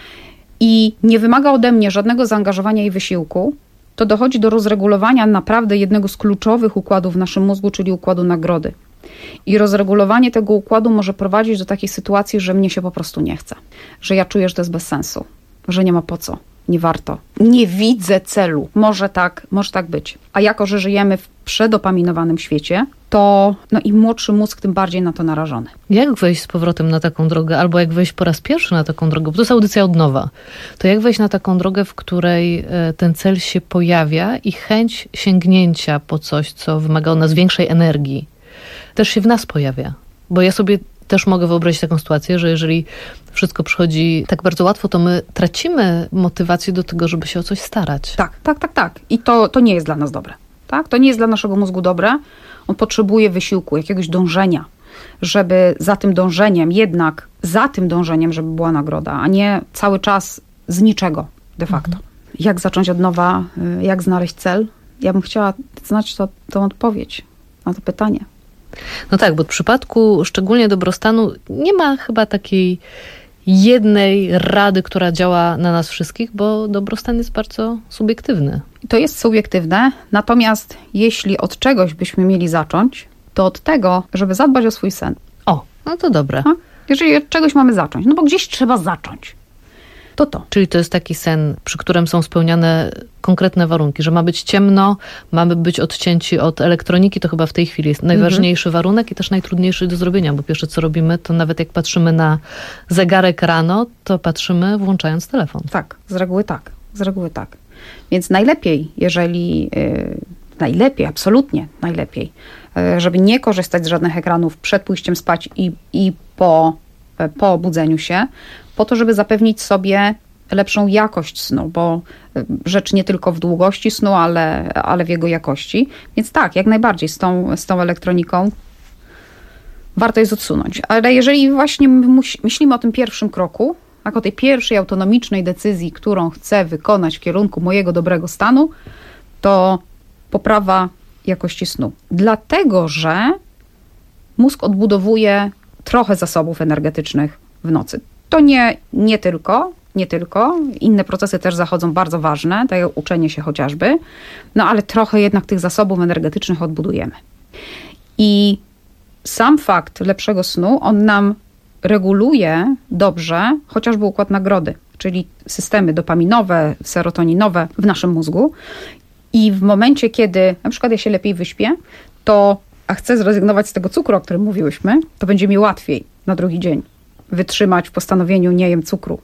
i nie wymaga ode mnie żadnego zaangażowania i wysiłku, to dochodzi do rozregulowania naprawdę jednego z kluczowych układów w naszym mózgu, czyli układu nagrody. I rozregulowanie tego układu może prowadzić do takiej sytuacji, że mnie się po prostu nie chce. Że ja czuję, że to jest bez sensu. Że nie ma po co. Nie warto. Nie widzę celu. Może tak, może tak być. A jako, że żyjemy w przedopaminowanym świecie, to no im młodszy mózg, tym bardziej na to narażony. Jak wejść z powrotem na taką drogę, albo jak wejść po raz pierwszy na taką drogę, bo to jest audycja od nowa, to jak wejść na taką drogę, w której ten cel się pojawia i chęć sięgnięcia po coś, co wymaga od nas większej energii, też się w nas pojawia. Bo ja sobie też mogę wyobrazić taką sytuację, że jeżeli wszystko przychodzi tak bardzo łatwo, to my tracimy motywację do tego, żeby się o coś starać. Tak, tak, tak, tak. I to, to nie jest dla nas dobre. Tak? To nie jest dla naszego mózgu dobre. On potrzebuje wysiłku, jakiegoś dążenia, żeby za tym dążeniem, jednak za tym dążeniem, żeby była nagroda, a nie cały czas z niczego de facto. Mhm. Jak zacząć od nowa, jak znaleźć cel? Ja bym chciała znać to, tą odpowiedź na to pytanie. No tak, bo w przypadku szczególnie dobrostanu nie ma chyba takiej jednej rady, która działa na nas wszystkich, bo dobrostan jest bardzo subiektywny. To jest subiektywne, natomiast jeśli od czegoś byśmy mieli zacząć, to od tego, żeby zadbać o swój sen. O, no to dobre. A? Jeżeli od czegoś mamy zacząć, no bo gdzieś trzeba zacząć. To to. Czyli to jest taki sen, przy którym są spełniane konkretne warunki, że ma być ciemno, mamy być odcięci od elektroniki, to chyba w tej chwili jest najważniejszy mhm. warunek i też najtrudniejszy do zrobienia, bo pierwsze co robimy, to nawet jak patrzymy na zegarek rano, to patrzymy włączając telefon. Tak, z reguły tak, z reguły tak. Więc najlepiej, jeżeli, yy, najlepiej, absolutnie najlepiej, yy, żeby nie korzystać z żadnych ekranów przed pójściem spać i, i po, yy, po obudzeniu się, po to, żeby zapewnić sobie lepszą jakość snu, bo rzecz nie tylko w długości snu, ale, ale w jego jakości. Więc tak, jak najbardziej z tą, z tą elektroniką warto jest odsunąć. Ale jeżeli właśnie myślimy o tym pierwszym kroku, tak, o tej pierwszej autonomicznej decyzji, którą chcę wykonać w kierunku mojego dobrego stanu, to poprawa jakości snu. Dlatego, że mózg odbudowuje trochę zasobów energetycznych w nocy. To nie, nie tylko, nie tylko. Inne procesy też zachodzą bardzo ważne, tak jak uczenie się chociażby, no ale trochę jednak tych zasobów energetycznych odbudujemy. I sam fakt lepszego snu, on nam reguluje dobrze chociażby układ nagrody, czyli systemy dopaminowe, serotoninowe w naszym mózgu. I w momencie, kiedy na przykład ja się lepiej wyśpię, to a chcę zrezygnować z tego cukru, o którym mówiłyśmy, to będzie mi łatwiej na drugi dzień wytrzymać w postanowieniu nie jem cukru.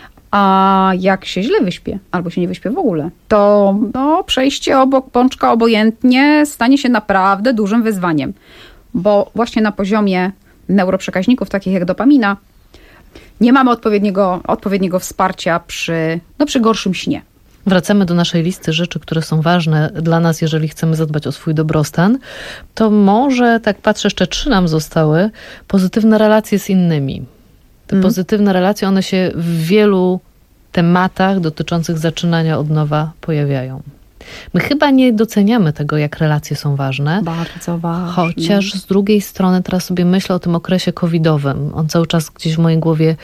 A jak się źle wyśpię, albo się nie wyśpię w ogóle, to no, przejście obok pączka obojętnie stanie się naprawdę dużym wyzwaniem. Bo właśnie na poziomie neuroprzekaźników, takich jak dopamina, nie mamy odpowiedniego, odpowiedniego wsparcia przy, no, przy gorszym śnie. Wracamy do naszej listy rzeczy, które są ważne dla nas, jeżeli chcemy zadbać o swój dobrostan. To może, tak patrzę, jeszcze trzy nam zostały, pozytywne relacje z innymi. Te mm. pozytywne relacje, one się w wielu tematach dotyczących zaczynania od nowa pojawiają. My chyba nie doceniamy tego, jak relacje są ważne. Bardzo ważne. Chociaż z drugiej strony teraz sobie myślę o tym okresie covidowym. On cały czas gdzieś w mojej głowie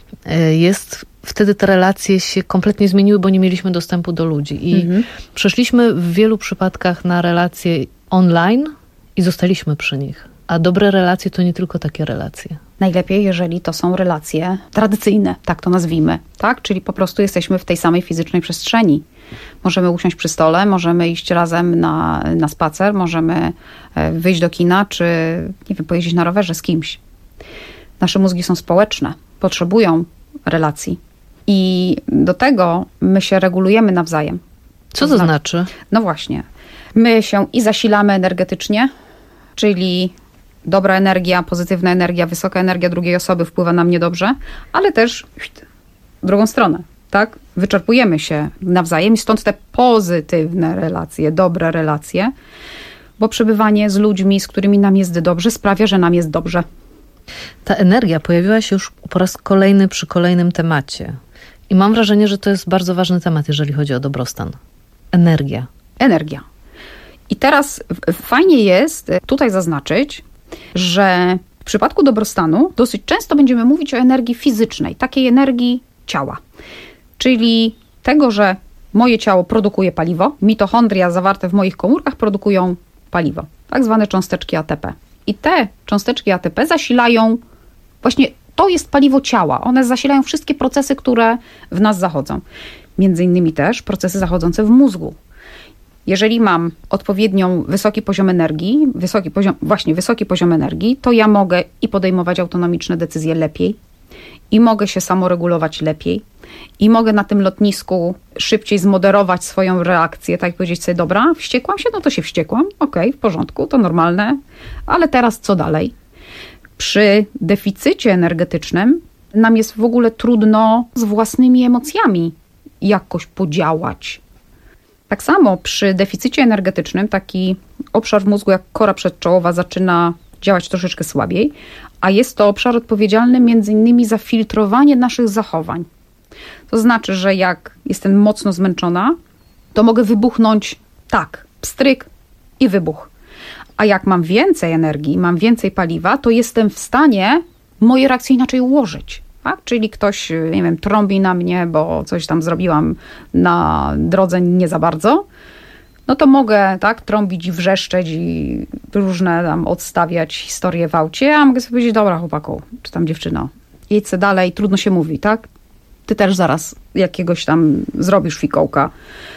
jest. Wtedy te relacje się kompletnie zmieniły, bo nie mieliśmy dostępu do ludzi. I mhm. przeszliśmy w wielu przypadkach na relacje online i zostaliśmy przy nich. A dobre relacje to nie tylko takie relacje. Najlepiej, jeżeli to są relacje tradycyjne, tak to nazwijmy, tak? Czyli po prostu jesteśmy w tej samej fizycznej przestrzeni. Możemy usiąść przy stole, możemy iść razem na, na spacer, możemy wyjść do kina, czy nie wiem, pojeździć na rowerze z kimś. Nasze mózgi są społeczne, potrzebują relacji. I do tego my się regulujemy nawzajem. Co to znaczy? No właśnie. My się i zasilamy energetycznie, czyli dobra energia, pozytywna energia, wysoka energia drugiej osoby wpływa na mnie dobrze, ale też w drugą stronę, tak? Wyczerpujemy się nawzajem i stąd te pozytywne relacje, dobre relacje, bo przebywanie z ludźmi, z którymi nam jest dobrze, sprawia, że nam jest dobrze. Ta energia pojawiła się już po raz kolejny przy kolejnym temacie. I mam wrażenie, że to jest bardzo ważny temat, jeżeli chodzi o dobrostan. Energia. Energia. I teraz fajnie jest tutaj zaznaczyć, że w przypadku dobrostanu dosyć często będziemy mówić o energii fizycznej, takiej energii ciała. Czyli tego, że moje ciało produkuje paliwo, mitochondria zawarte w moich komórkach produkują paliwo, tak zwane cząsteczki A T P. I te cząsteczki A T P zasilają, właśnie to jest paliwo ciała. One zasilają wszystkie procesy, które w nas zachodzą. Między innymi też procesy zachodzące w mózgu. Jeżeli mam odpowiednią wysoki poziom energii, wysoki poziom, właśnie wysoki poziom energii, to ja mogę i podejmować autonomiczne decyzje lepiej, i mogę się samoregulować lepiej, i mogę na tym lotnisku szybciej zmoderować swoją reakcję, tak powiedzieć sobie, dobra, wściekłam się, no to się wściekłam, okej, w porządku, to normalne, ale teraz co dalej? Przy deficycie energetycznym nam jest w ogóle trudno z własnymi emocjami jakoś podziałać. Tak samo przy deficycie energetycznym taki obszar w mózgu jak kora przedczołowa zaczyna działać troszeczkę słabiej, a jest to obszar odpowiedzialny między innymi za filtrowanie naszych zachowań. To znaczy, że jak jestem mocno zmęczona, to mogę wybuchnąć tak, pstryk i wybuch. A jak mam więcej energii, mam więcej paliwa, to jestem w stanie moje reakcje inaczej ułożyć. Tak? Czyli ktoś, nie wiem, trąbi na mnie, bo coś tam zrobiłam na drodze nie za bardzo, no to mogę tak trąbić i wrzeszczeć i różne tam odstawiać historie w aucie, a mogę sobie powiedzieć, dobra chłopaku, czy tam dziewczyno, jedź se dalej, trudno się mówi, tak? Ty też zaraz jakiegoś tam zrobisz fikołka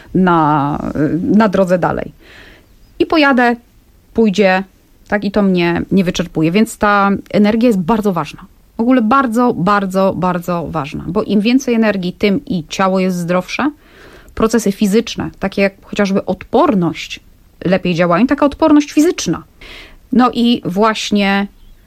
na, na drodze dalej. I pojadę, pójdzie, tak, i to mnie nie wyczerpuje. Więc ta energia jest bardzo ważna. W ogóle bardzo, bardzo, bardzo ważna. Bo im więcej energii, tym i ciało jest zdrowsze. Procesy fizyczne, takie jak chociażby odporność, lepiej działają. Taka odporność fizyczna. No i właśnie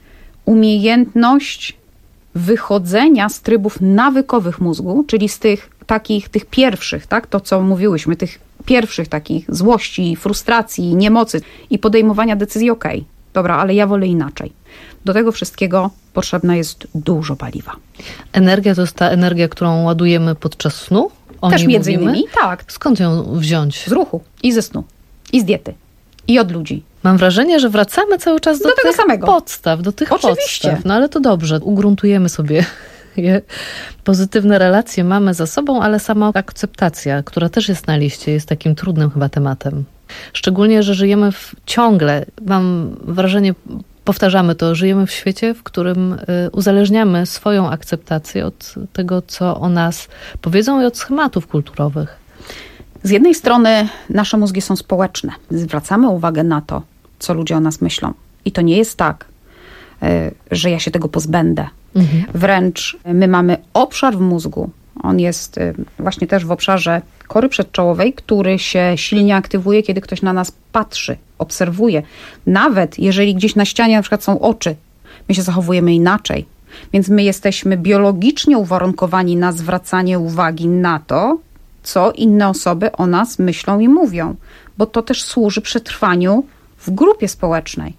umiejętność wychodzenia z trybów nawykowych mózgu, czyli z tych takich, tych pierwszych, tak, to co mówiłyśmy, tych pierwszych takich złości, frustracji, niemocy i podejmowania decyzji, okej, okay, dobra, ale ja wolę inaczej. Do tego wszystkiego potrzebne jest dużo paliwa. Energia to jest ta energia, którą ładujemy podczas snu? O Też między mówimy? innymi, tak. Skąd ją wziąć? Z ruchu i ze snu, i z diety, i od ludzi. Mam wrażenie, że wracamy cały czas do, do tego tych samego. podstaw, do tych Oczywiście. podstaw. No ale to dobrze, ugruntujemy sobie je. Pozytywne relacje mamy za sobą, ale sama akceptacja, która też jest na liście, jest takim trudnym chyba tematem. Szczególnie, że żyjemy w, ciągle, mam wrażenie, powtarzamy to, żyjemy w świecie, w którym y, uzależniamy swoją akceptację od tego, co o nas powiedzą i od schematów kulturowych. Z jednej strony nasze mózgi są społeczne. Zwracamy uwagę na to, co ludzie o nas myślą. I to nie jest tak, y, że ja się tego pozbędę. Mhm. Wręcz my mamy obszar w mózgu. On jest y, właśnie też w obszarze kory przedczołowej, który się silnie aktywuje, kiedy ktoś na nas patrzy, obserwuje. Nawet jeżeli gdzieś na ścianie na przykład są oczy, my się zachowujemy inaczej. Więc my jesteśmy biologicznie uwarunkowani na zwracanie uwagi na to, co inne osoby o nas myślą i mówią. Bo to też służy przetrwaniu w grupie społecznej.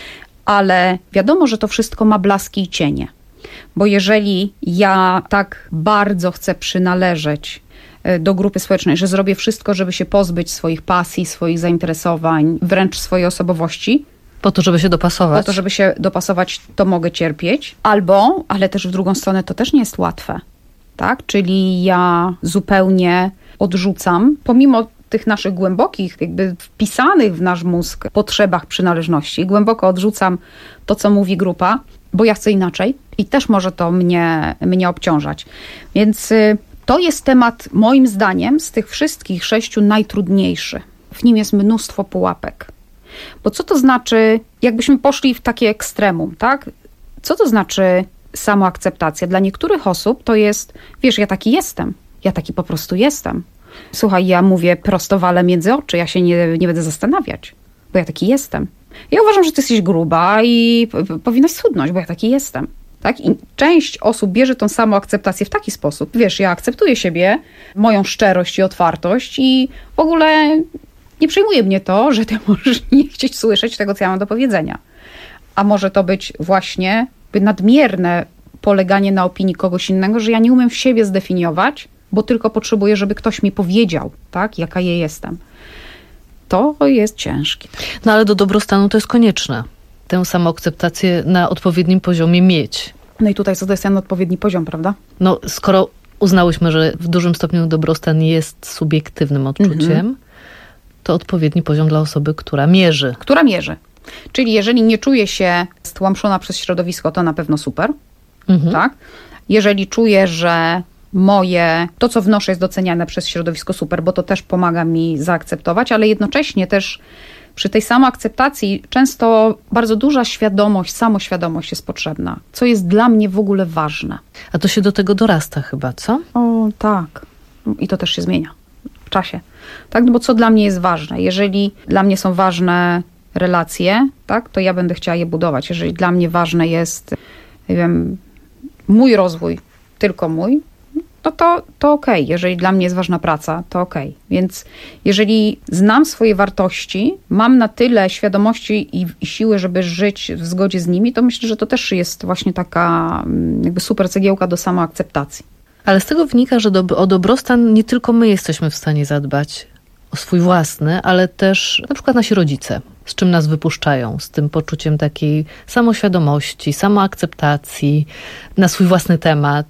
Ale wiadomo, że to wszystko ma blaski i cienie. Bo jeżeli ja tak bardzo chcę przynależeć do grupy społecznej, że zrobię wszystko, żeby się pozbyć swoich pasji, swoich zainteresowań, wręcz swojej osobowości. Po to, żeby się dopasować. Po to, żeby się dopasować, to mogę cierpieć. Albo, ale też w drugą stronę, to też nie jest łatwe. Tak? Czyli ja zupełnie odrzucam, pomimo tych naszych głębokich, jakby wpisanych w nasz mózg potrzebach przynależności, głęboko odrzucam to, co mówi grupa, bo ja chcę inaczej i też może to mnie, mnie obciążać. Więc y, to jest temat, moim zdaniem, z tych wszystkich sześciu najtrudniejszy. W nim jest mnóstwo pułapek. Bo co to znaczy, jakbyśmy poszli w takie ekstremum, tak? Co to znaczy samoakceptacja? Dla niektórych osób to jest, wiesz, ja taki jestem. Ja taki po prostu jestem. Słuchaj, ja mówię prosto walę między oczy, ja się nie, nie będę zastanawiać, bo ja taki jestem. Ja uważam, że ty jesteś gruba i p- powinnaś schudnąć, bo ja taki jestem. Tak? I część osób bierze tą samą akceptację w taki sposób. Wiesz, ja akceptuję siebie, moją szczerość i otwartość i w ogóle nie przejmuje mnie to, że ty możesz nie chcieć słyszeć tego, co ja mam do powiedzenia. A może to być właśnie nadmierne poleganie na opinii kogoś innego, że ja nie umiem siebie zdefiniować, bo tylko potrzebuję, żeby ktoś mi powiedział, tak, jaka ja jestem. To jest ciężkie. No ale do dobrostanu to jest konieczne. Tę samoakceptację na odpowiednim poziomie mieć. No i tutaj co to jest ten odpowiedni poziom, prawda? No skoro uznałyśmy, że w dużym stopniu dobrostan jest subiektywnym odczuciem, mm-hmm. to odpowiedni poziom dla osoby, która mierzy. Która mierzy. Czyli jeżeli nie czuję się stłamszona przez środowisko, to na pewno super. Mm-hmm. Tak? Jeżeli czuję, że moje, to co wnoszę jest doceniane przez środowisko, super, bo to też pomaga mi zaakceptować, ale jednocześnie też przy tej samoakceptacji często bardzo duża świadomość, samoświadomość jest potrzebna, co jest dla mnie w ogóle ważne. A to się do tego dorasta chyba, co? O, tak. I to też się zmienia w czasie. Tak, no bo co dla mnie jest ważne? Jeżeli dla mnie są ważne relacje, tak, to ja będę chciała je budować. Jeżeli dla mnie ważne jest, nie wiem, mój rozwój, tylko mój, no to, to okej. Okay. Jeżeli dla mnie jest ważna praca, to okej. Okay. Więc jeżeli znam swoje wartości, mam na tyle świadomości i, i siły, żeby żyć w zgodzie z nimi, to myślę, że to też jest właśnie taka jakby super cegiełka do samoakceptacji. Ale z tego wynika, że do, o dobrostan nie tylko my jesteśmy w stanie zadbać o swój własny, ale też na przykład nasi rodzice, z czym nas wypuszczają, z tym poczuciem takiej samoświadomości, samoakceptacji na swój własny temat,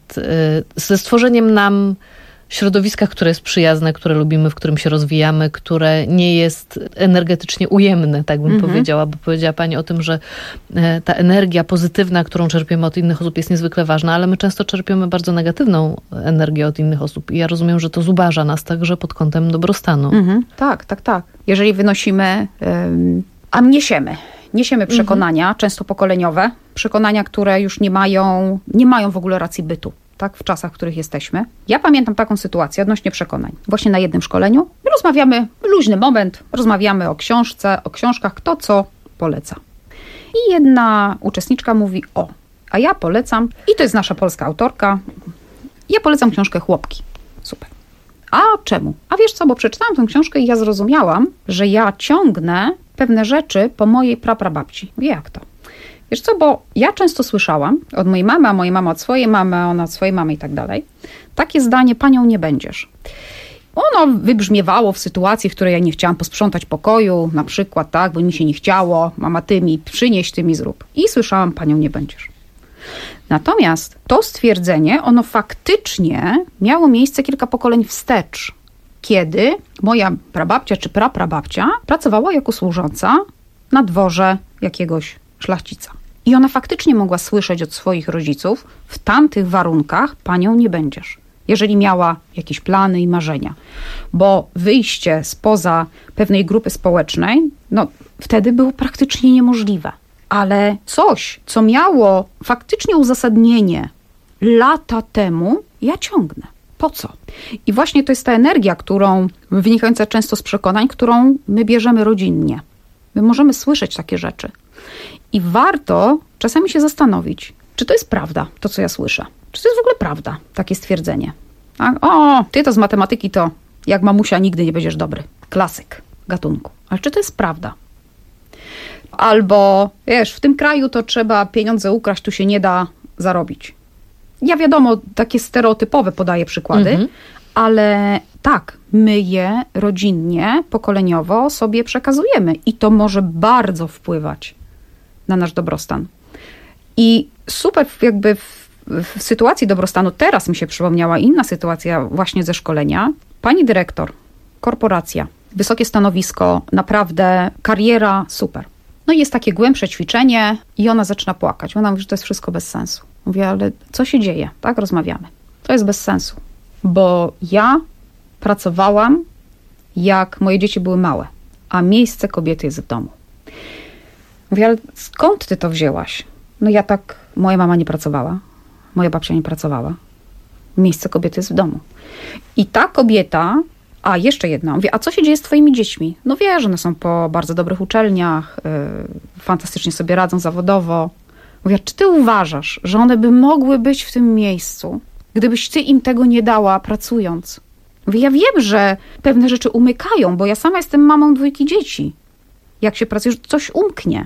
ze stworzeniem nam środowiska, które jest przyjazne, które lubimy, w którym się rozwijamy, które nie jest energetycznie ujemne, tak bym mhm. powiedziała, bo powiedziała pani o tym, że ta energia pozytywna, którą czerpiemy od innych osób jest niezwykle ważna, ale my często czerpiemy bardzo negatywną energię od innych osób i ja rozumiem, że to zubaża nas także pod kątem dobrostanu. Mhm. Tak, tak, tak. Jeżeli wynosimy, ym, a niesiemy, niesiemy przekonania, mhm. często pokoleniowe, przekonania, które już nie mają, nie mają w ogóle racji bytu. Tak, w czasach, w których jesteśmy. Ja pamiętam taką sytuację odnośnie przekonań. Właśnie na jednym szkoleniu rozmawiamy, luźny moment, rozmawiamy o książce, o książkach, kto co poleca. I jedna uczestniczka mówi, o, a ja polecam, i to jest nasza polska autorka, ja polecam książkę Chłopki. Super. A czemu? A wiesz co, bo przeczytałam tę książkę i ja zrozumiałam, że ja ciągnę pewne rzeczy po mojej praprababci. Jak to? Wiesz co, bo ja często słyszałam od mojej mamy, a mojej mamy od swojej mamy, ona od swojej mamy i tak dalej, takie zdanie, panią nie będziesz. Ono wybrzmiewało w sytuacji, w której ja nie chciałam posprzątać pokoju, na przykład, tak, bo mi się nie chciało, mama ty mi przynieś, ty mi zrób. I słyszałam, panią nie będziesz. Natomiast to stwierdzenie, ono faktycznie miało miejsce kilka pokoleń wstecz, kiedy moja prababcia czy praprababcia pracowała jako służąca na dworze jakiegoś szlachcica. I ona faktycznie mogła słyszeć od swoich rodziców, w tamtych warunkach panią nie będziesz. Jeżeli miała jakieś plany i marzenia. Bo wyjście spoza pewnej grupy społecznej, no wtedy było praktycznie niemożliwe. Ale coś, co miało faktycznie uzasadnienie lata temu, ja ciągnę. Po co? I właśnie to jest ta energia, którą, wynikająca często z przekonań, którą my bierzemy rodzinnie. My możemy słyszeć takie rzeczy. I warto czasami się zastanowić, czy to jest prawda, to co ja słyszę. Czy to jest w ogóle prawda, takie stwierdzenie? Tak? O, ty to z matematyki to jak mamusia nigdy nie będziesz dobry. Klasyk gatunku. Ale czy to jest prawda? Albo, wiesz, w tym kraju to trzeba pieniądze ukraść, tu się nie da zarobić. Ja wiadomo, takie stereotypowe podaję przykłady, mhm. ale tak, my je rodzinnie, pokoleniowo sobie przekazujemy i to może bardzo wpływać na nasz dobrostan. I super jakby w, w sytuacji dobrostanu, teraz mi się przypomniała inna sytuacja właśnie ze szkolenia. Pani dyrektor, korporacja, wysokie stanowisko, naprawdę kariera, super. No i jest takie głębsze ćwiczenie i ona zaczyna płakać. Ona mówi, że to jest wszystko bez sensu. Mówię, ale co się dzieje? Tak, rozmawiamy. To jest bez sensu, bo ja pracowałam, jak moje dzieci były małe, a miejsce kobiety jest w domu. Mówię, ale skąd ty to wzięłaś? No ja tak, moja mama nie pracowała, moja babcia nie pracowała. Miejsce kobiety jest w domu. I ta kobieta, a jeszcze jedna, mówię, a co się dzieje z twoimi dziećmi? No wiesz, one są po bardzo dobrych uczelniach, yy, fantastycznie sobie radzą zawodowo. Mówię, czy ty uważasz, że one by mogły być w tym miejscu, gdybyś ty im tego nie dała pracując? Mówię, ja wiem, że pewne rzeczy umykają, bo ja sama jestem mamą dwójki dzieci. Jak się pracuje, coś umknie.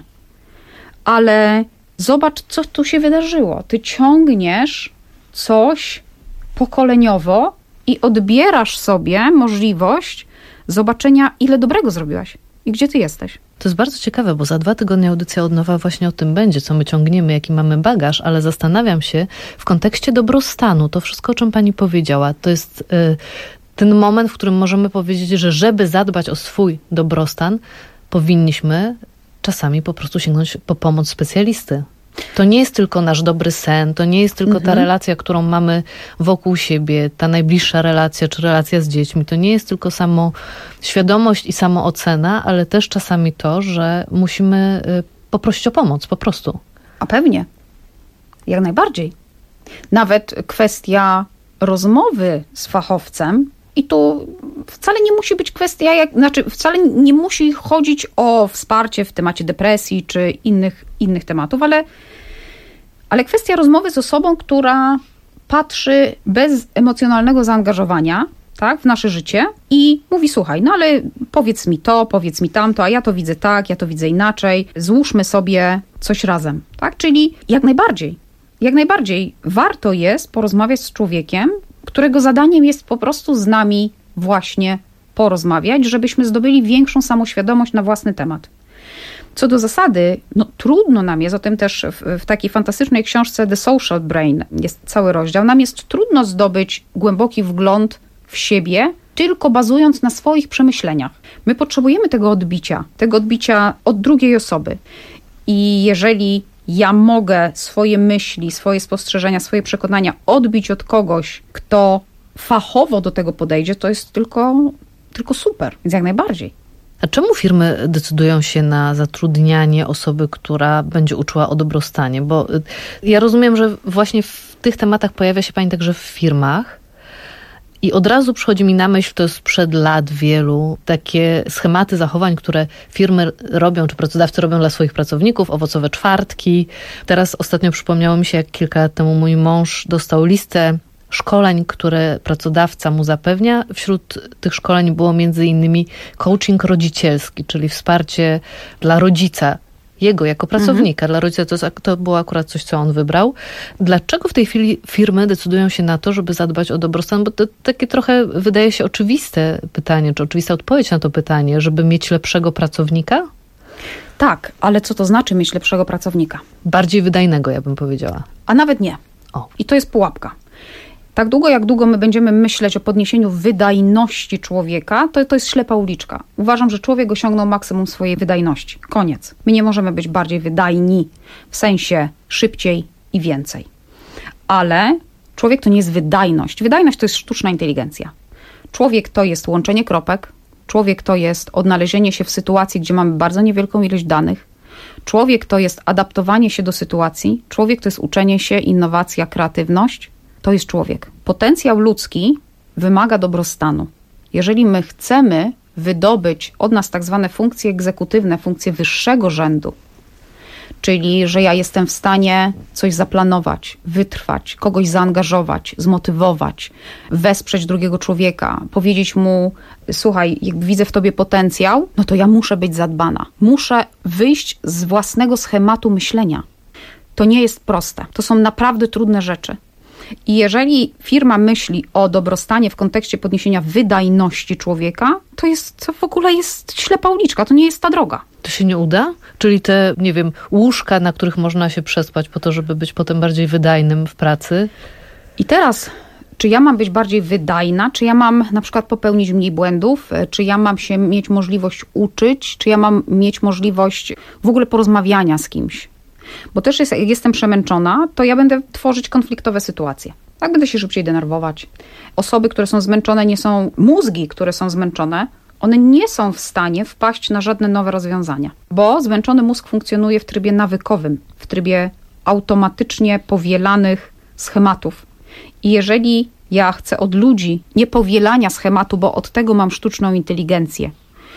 Ale zobacz, co tu się wydarzyło. Ty ciągniesz coś pokoleniowo i odbierasz sobie możliwość zobaczenia, ile dobrego zrobiłaś i gdzie ty jesteś. To jest bardzo ciekawe, bo za dwa tygodnie audycja od nowa właśnie o tym będzie, co my ciągniemy, jaki mamy bagaż, ale zastanawiam się w kontekście dobrostanu, to wszystko, o czym pani powiedziała, to jest y, ten moment, w którym możemy powiedzieć, że żeby zadbać o swój dobrostan, powinniśmy czasami po prostu sięgnąć po pomoc specjalisty. To nie jest tylko nasz dobry sen, to nie jest tylko ta mhm. relacja, którą mamy wokół siebie, ta najbliższa relacja, czy relacja z dziećmi. To nie jest tylko samo świadomość i samoocena, ale też czasami to, że musimy poprosić o pomoc, po prostu. A pewnie. Jak najbardziej. Nawet kwestia rozmowy z fachowcem i tu wcale nie musi być kwestia, jak, znaczy wcale nie musi chodzić o wsparcie w temacie depresji czy innych, innych tematów, ale, ale kwestia rozmowy z osobą, która patrzy bez emocjonalnego zaangażowania, tak, w nasze życie i mówi, słuchaj, no ale powiedz mi to, powiedz mi tamto, a ja to widzę tak, ja to widzę inaczej, złóżmy sobie coś razem, tak, czyli jak najbardziej, jak najbardziej warto jest porozmawiać z człowiekiem, którego zadaniem jest po prostu z nami właśnie porozmawiać, żebyśmy zdobyli większą samoświadomość na własny temat. Co do zasady, no trudno nam jest, o tym też w, w takiej fantastycznej książce The Social Brain jest cały rozdział, nam jest trudno zdobyć głęboki wgląd w siebie, tylko bazując na swoich przemyśleniach. My potrzebujemy tego odbicia, tego odbicia od drugiej osoby. I jeżeli ja mogę swoje myśli, swoje spostrzeżenia, swoje przekonania odbić od kogoś, kto fachowo do tego podejdzie, to jest tylko, tylko super, więc jak najbardziej. A czemu firmy decydują się na zatrudnianie osoby, która będzie uczyła o dobrostanie? Bo ja rozumiem, że właśnie w tych tematach pojawia się pani także w firmach i od razu przychodzi mi na myśl, to jest sprzed lat wielu, takie schematy zachowań, które firmy robią, czy pracodawcy robią dla swoich pracowników, owocowe czwartki. Teraz ostatnio przypomniało mi się, jak kilka lat temu mój mąż dostał listę szkoleń, które pracodawca mu zapewnia. Wśród tych szkoleń było między innymi coaching rodzicielski, czyli wsparcie dla rodzica jego jako pracownika. Mhm. Dla rodzica to, to było akurat coś, co on wybrał. Dlaczego w tej chwili firmy decydują się na to, żeby zadbać o dobrostan? Bo to takie trochę wydaje się oczywiste pytanie, czy oczywista odpowiedź na to pytanie, żeby mieć lepszego pracownika? Tak, ale co to znaczy mieć lepszego pracownika? Bardziej wydajnego, ja bym powiedziała. A nawet nie. O. I to jest pułapka. Tak długo, jak długo my będziemy myśleć o podniesieniu wydajności człowieka, to, to jest ślepa uliczka. Uważam, że człowiek osiągnął maksimum swojej wydajności. Koniec. My nie możemy być bardziej wydajni, w sensie szybciej i więcej. Ale człowiek to nie jest wydajność. Wydajność to jest sztuczna inteligencja. Człowiek to jest łączenie kropek. Człowiek to jest odnalezienie się w sytuacji, gdzie mamy bardzo niewielką ilość danych. Człowiek to jest adaptowanie się do sytuacji. Człowiek to jest uczenie się, innowacja, kreatywność. To jest człowiek. Potencjał ludzki wymaga dobrostanu. Jeżeli my chcemy wydobyć od nas tak zwane funkcje egzekutywne, funkcje wyższego rzędu, czyli że ja jestem w stanie coś zaplanować, wytrwać, kogoś zaangażować, zmotywować, wesprzeć drugiego człowieka, powiedzieć mu, słuchaj, jak widzę w tobie potencjał, no to ja muszę być zadbana. Muszę wyjść z własnego schematu myślenia. To nie jest proste. To są naprawdę trudne rzeczy. I jeżeli firma myśli o dobrostanie w kontekście podniesienia wydajności człowieka, to jest to w ogóle jest ślepa uliczka, to nie jest ta droga. To się nie uda? Czyli te, nie wiem, łóżka, na których można się przespać po to, żeby być potem bardziej wydajnym w pracy? I teraz, czy ja mam być bardziej wydajna, czy ja mam na przykład popełnić mniej błędów, czy ja mam się mieć możliwość uczyć, czy ja mam mieć możliwość w ogóle porozmawiania z kimś? Bo też jest, jak jestem przemęczona, to ja będę tworzyć konfliktowe sytuacje. Tak, będę się szybciej denerwować. Osoby, które są zmęczone, nie są, mózgi, które są zmęczone, one nie są w stanie wpaść na żadne nowe rozwiązania. Bo zmęczony mózg funkcjonuje w trybie nawykowym, w trybie automatycznie powielanych schematów. I jeżeli ja chcę od ludzi nie powielania schematu, bo od tego mam sztuczną inteligencję,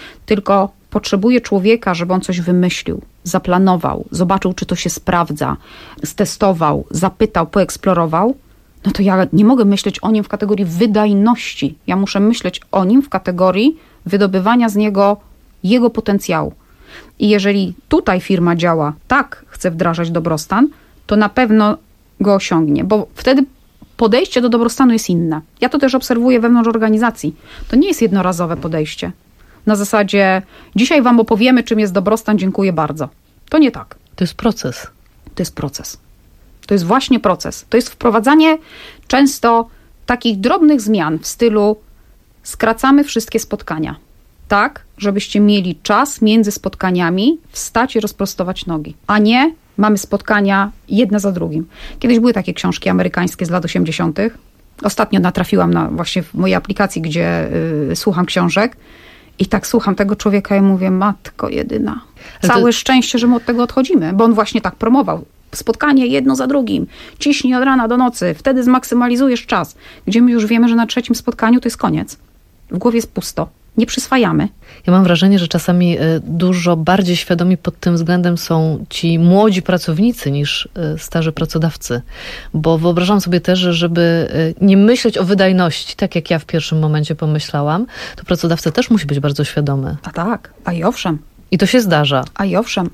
tylko potrzebuję człowieka, żeby on coś wymyślił, zaplanował, zobaczył, czy to się sprawdza, stestował, zapytał, poeksplorował, no to ja nie mogę myśleć o nim w kategorii wydajności. Ja muszę myśleć o nim w kategorii wydobywania z niego jego potencjału. I jeżeli tutaj firma działa, tak chce wdrażać dobrostan, to na pewno go osiągnie, bo wtedy podejście do dobrostanu jest inne. Ja to też obserwuję wewnątrz organizacji. To nie jest jednorazowe podejście. Na zasadzie, dzisiaj wam opowiemy, czym jest dobrostan, dziękuję bardzo. To nie tak. To jest proces. To jest proces. To jest właśnie proces. To jest wprowadzanie często takich drobnych zmian w stylu skracamy wszystkie spotkania. Tak, żebyście mieli czas między spotkaniami wstać i rozprostować nogi. A nie mamy spotkania jedne za drugim. Kiedyś były takie książki amerykańskie z lat osiemdziesiątych. Ostatnio natrafiłam na właśnie w mojej aplikacji, gdzie y, słucham książek. I tak słucham tego człowieka i mówię, matko jedyna. Całe to... szczęście, że my od tego odchodzimy, bo on właśnie tak promował. Spotkanie jedno za drugim. Ciśnij od rana do nocy. Wtedy zmaksymalizujesz czas. Gdzie my już wiemy, że na trzecim spotkaniu to jest koniec. W głowie jest pusto. Nie przyswajamy. Ja mam wrażenie, że czasami dużo bardziej świadomi pod tym względem są ci młodzi pracownicy niż starzy pracodawcy. Bo wyobrażam sobie też, że żeby nie myśleć o wydajności, tak jak ja w pierwszym momencie pomyślałam, to pracodawca też musi być bardzo świadomy. A tak, a i owszem. I to się zdarza. A i owszem.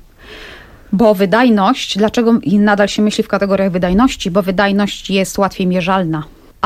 Bo wydajność, dlaczego nadal się myśli w kategoriach wydajności? Bo wydajność jest łatwiej mierzalna.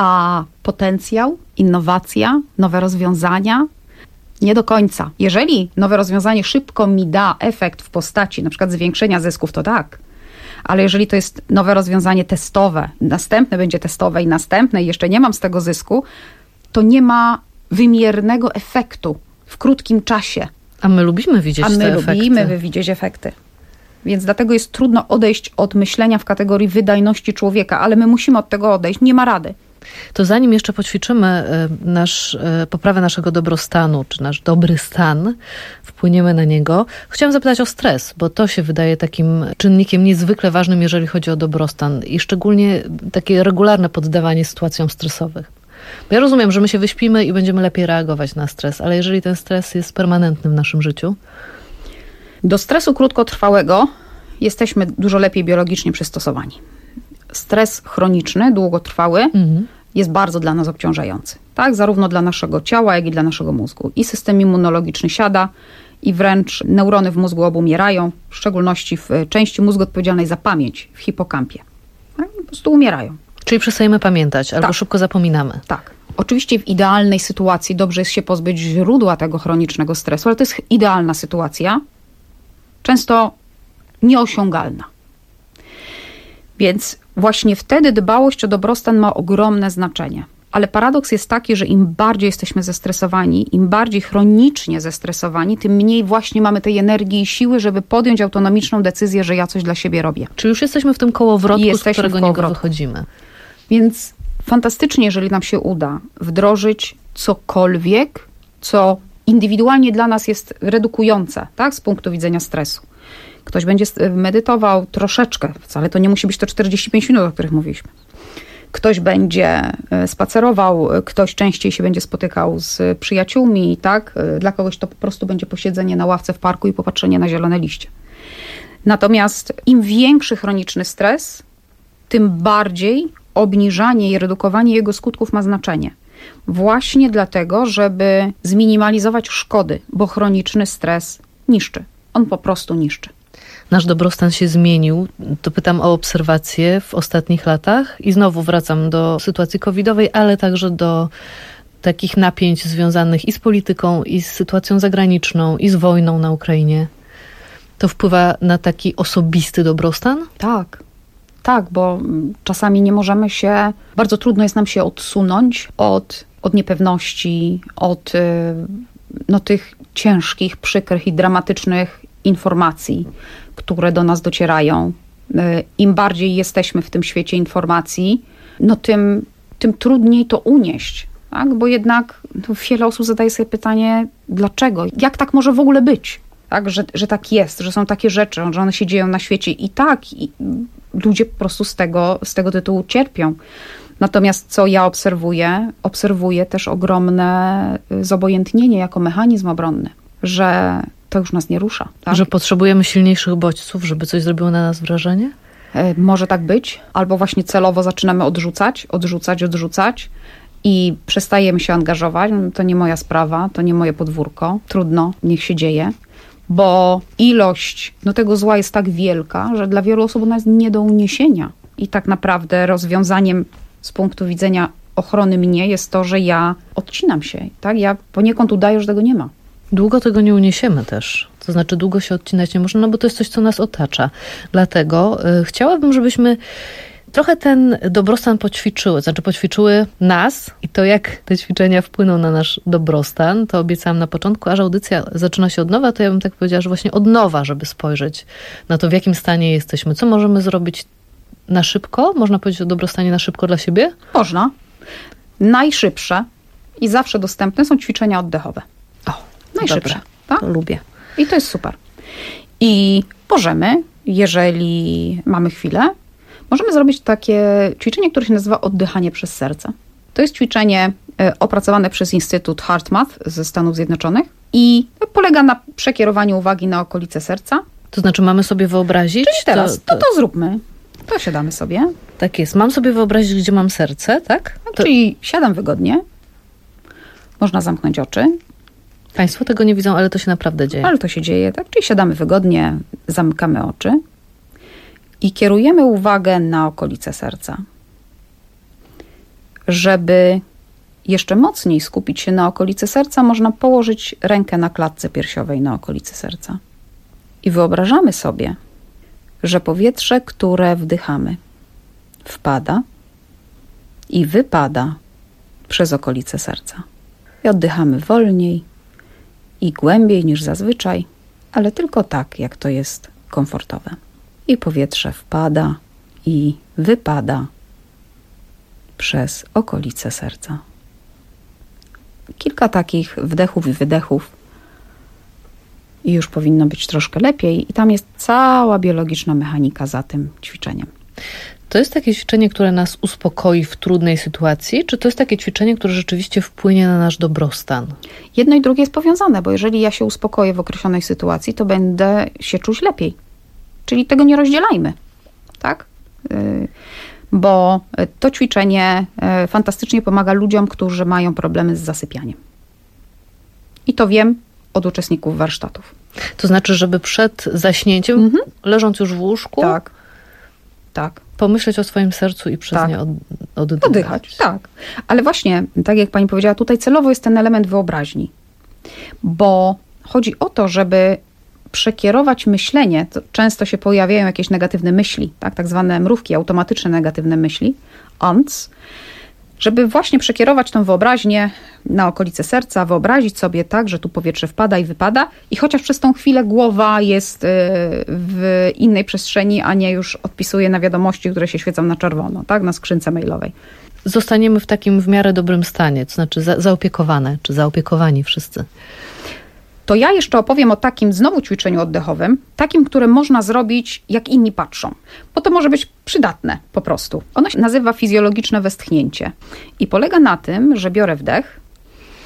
A potencjał, innowacja, nowe rozwiązania nie do końca. Jeżeli nowe rozwiązanie szybko mi da efekt w postaci na przykład zwiększenia zysków, to tak. Ale jeżeli to jest nowe rozwiązanie testowe, następne będzie testowe i następne i jeszcze nie mam z tego zysku, to nie ma wymiernego efektu w krótkim czasie. A my lubimy widzieć te efekty. A my lubimy widzieć efekty. Więc dlatego jest trudno odejść od myślenia w kategorii wydajności człowieka, ale my musimy od tego odejść, nie ma rady. To zanim jeszcze poćwiczymy nasz, poprawę naszego dobrostanu, czy nasz dobry stan, wpłyniemy na niego, chciałam zapytać o stres, bo to się wydaje takim czynnikiem niezwykle ważnym, jeżeli chodzi o dobrostan i szczególnie takie regularne poddawanie sytuacjom stresowym. Bo ja rozumiem, że my się wyśpimy i będziemy lepiej reagować na stres, ale jeżeli ten stres jest permanentny w naszym życiu? Do stresu krótkotrwałego jesteśmy dużo lepiej biologicznie przystosowani. Stres chroniczny, długotrwały, mhm. jest bardzo dla nas obciążający. Tak, zarówno dla naszego ciała, jak i dla naszego mózgu. I system immunologiczny siada i wręcz neurony w mózgu obumierają, w szczególności w części mózgu odpowiedzialnej za pamięć, w hipokampie. Tak, po prostu umierają. Czyli przestajemy pamiętać albo tak. szybko zapominamy. Tak. Oczywiście w idealnej sytuacji dobrze jest się pozbyć źródła tego chronicznego stresu, ale to jest idealna sytuacja, często nieosiągalna. Więc właśnie wtedy dbałość o dobrostan ma ogromne znaczenie. Ale paradoks jest taki, że im bardziej jesteśmy zestresowani, im bardziej chronicznie zestresowani, tym mniej właśnie mamy tej energii i siły, żeby podjąć autonomiczną decyzję, że ja coś dla siebie robię. Czyli już jesteśmy w tym kołowrotku, z którego nie wychodzimy. Więc fantastycznie, jeżeli nam się uda wdrożyć cokolwiek, co indywidualnie dla nas jest redukujące, tak, z punktu widzenia stresu. Ktoś będzie medytował troszeczkę, wcale to nie musi być to czterdzieści pięć minut, o których mówiliśmy. Ktoś będzie spacerował, ktoś częściej się będzie spotykał z przyjaciółmi, tak? Dla kogoś to po prostu będzie posiedzenie na ławce w parku i popatrzenie na zielone liście. Natomiast im większy chroniczny stres, tym bardziej obniżanie i redukowanie jego skutków ma znaczenie. Właśnie dlatego, żeby zminimalizować szkody, bo chroniczny stres niszczy. On po prostu niszczy. Nasz dobrostan się zmienił. To pytam o obserwacje w ostatnich latach i znowu wracam do sytuacji covidowej, ale także do takich napięć związanych i z polityką, i z sytuacją zagraniczną, i z wojną na Ukrainie. To wpływa na taki osobisty dobrostan? Tak. Tak, bo czasami nie możemy się, bardzo trudno jest nam się odsunąć od, od niepewności, od no, tych ciężkich, przykrych i dramatycznych informacji, które do nas docierają. Im bardziej jesteśmy w tym świecie informacji, no tym, tym trudniej to unieść. Tak? Bo jednak no, wiele osób zadaje sobie pytanie, dlaczego? Jak tak może w ogóle być? Tak? Że, że tak jest, że są takie rzeczy, że one się dzieją na świecie i tak i ludzie po prostu z tego, z tego tytułu cierpią. Natomiast co ja obserwuję? Obserwuję też ogromne zobojętnienie jako mechanizm obronny, że to już nas nie rusza. Tak? Że potrzebujemy silniejszych bodźców, żeby coś zrobiło na nas wrażenie? E, może tak być. Albo właśnie celowo zaczynamy odrzucać, odrzucać, odrzucać i przestajemy się angażować. To nie moja sprawa, to nie moje podwórko. Trudno, niech się dzieje. Bo ilość no, tego zła jest tak wielka, że dla wielu osób ona jest nie do uniesienia. I tak naprawdę rozwiązaniem z punktu widzenia ochrony mnie jest to, że ja odcinam się. Tak? Ja poniekąd udaję, że tego nie ma. Długo tego nie uniesiemy też. To znaczy długo się odcinać nie można, no bo to jest coś, co nas otacza. Dlatego y, chciałabym, żebyśmy trochę ten dobrostan poćwiczyły. Znaczy poćwiczyły nas i to, jak te ćwiczenia wpłyną na nasz dobrostan. To obiecałam na początku, a że audycja zaczyna się od nowa, to ja bym tak powiedziała, że właśnie od nowa, żeby spojrzeć na to, w jakim stanie jesteśmy. Co możemy zrobić na szybko? Można powiedzieć o dobrostanie na szybko dla siebie? Można. Najszybsze i zawsze dostępne są ćwiczenia oddechowe. Najszybsze. Tak? To lubię. I to jest super. I możemy, jeżeli mamy chwilę, możemy zrobić takie ćwiczenie, które się nazywa oddychanie przez serce. To jest ćwiczenie opracowane przez Instytut HeartMath ze Stanów Zjednoczonych i polega na przekierowaniu uwagi na okolice serca. To znaczy mamy sobie wyobrazić? Czyli teraz, to, to... to, to zróbmy. To siadamy sobie. Tak jest. Mam sobie wyobrazić, gdzie mam serce, tak? To... Czyli siadam wygodnie. Można zamknąć oczy. Państwo tego nie widzą, ale to się naprawdę dzieje. Ale to się dzieje, tak? Czyli siadamy wygodnie, zamykamy oczy i kierujemy uwagę na okolice serca. Żeby jeszcze mocniej skupić się na okolicy serca, można położyć rękę na klatce piersiowej na okolicy serca. I wyobrażamy sobie, że powietrze, które wdychamy, wpada i wypada przez okolice serca. I oddychamy wolniej i głębiej niż zazwyczaj, ale tylko tak, jak to jest komfortowe. I powietrze wpada i wypada przez okolice serca. Kilka takich wdechów i wydechów i już powinno być troszkę lepiej. I tam jest cała biologiczna mechanika za tym ćwiczeniem. To jest takie ćwiczenie, które nas uspokoi w trudnej sytuacji, czy to jest takie ćwiczenie, które rzeczywiście wpłynie na nasz dobrostan? Jedno i drugie jest powiązane, bo jeżeli ja się uspokoję w określonej sytuacji, to będę się czuć lepiej. Czyli tego nie rozdzielajmy. Tak? bo to ćwiczenie fantastycznie pomaga ludziom, którzy mają problemy z zasypianiem. I to wiem od uczestników warsztatów. To znaczy, żeby przed zaśnięciem, mhm. leżąc już w łóżku, tak. Tak. pomyśleć o swoim sercu i przez tak. nie od, oddychać. Oddychać, tak. Ale właśnie, tak jak pani powiedziała, tutaj celowo jest ten element wyobraźni. Bo chodzi o to, żeby przekierować myślenie, to często się pojawiają jakieś negatywne myśli, tak, tak zwane mrówki, automatyczne negatywne myśli, A N T S, żeby właśnie przekierować tą wyobraźnię na okolice serca, wyobrazić sobie tak, że tu powietrze wpada i wypada i chociaż przez tą chwilę głowa jest w innej przestrzeni, a nie już odpisuje na wiadomości, które się świecą na czerwono, tak, na skrzynce mailowej. Zostaniemy w takim w miarę dobrym stanie, to znaczy za, zaopiekowane, czy zaopiekowani wszyscy. To ja jeszcze opowiem o takim znowu ćwiczeniu oddechowym, takim, które można zrobić, jak inni patrzą, bo to może być przydatne po prostu. Ono się nazywa fizjologiczne westchnięcie i polega na tym, że biorę wdech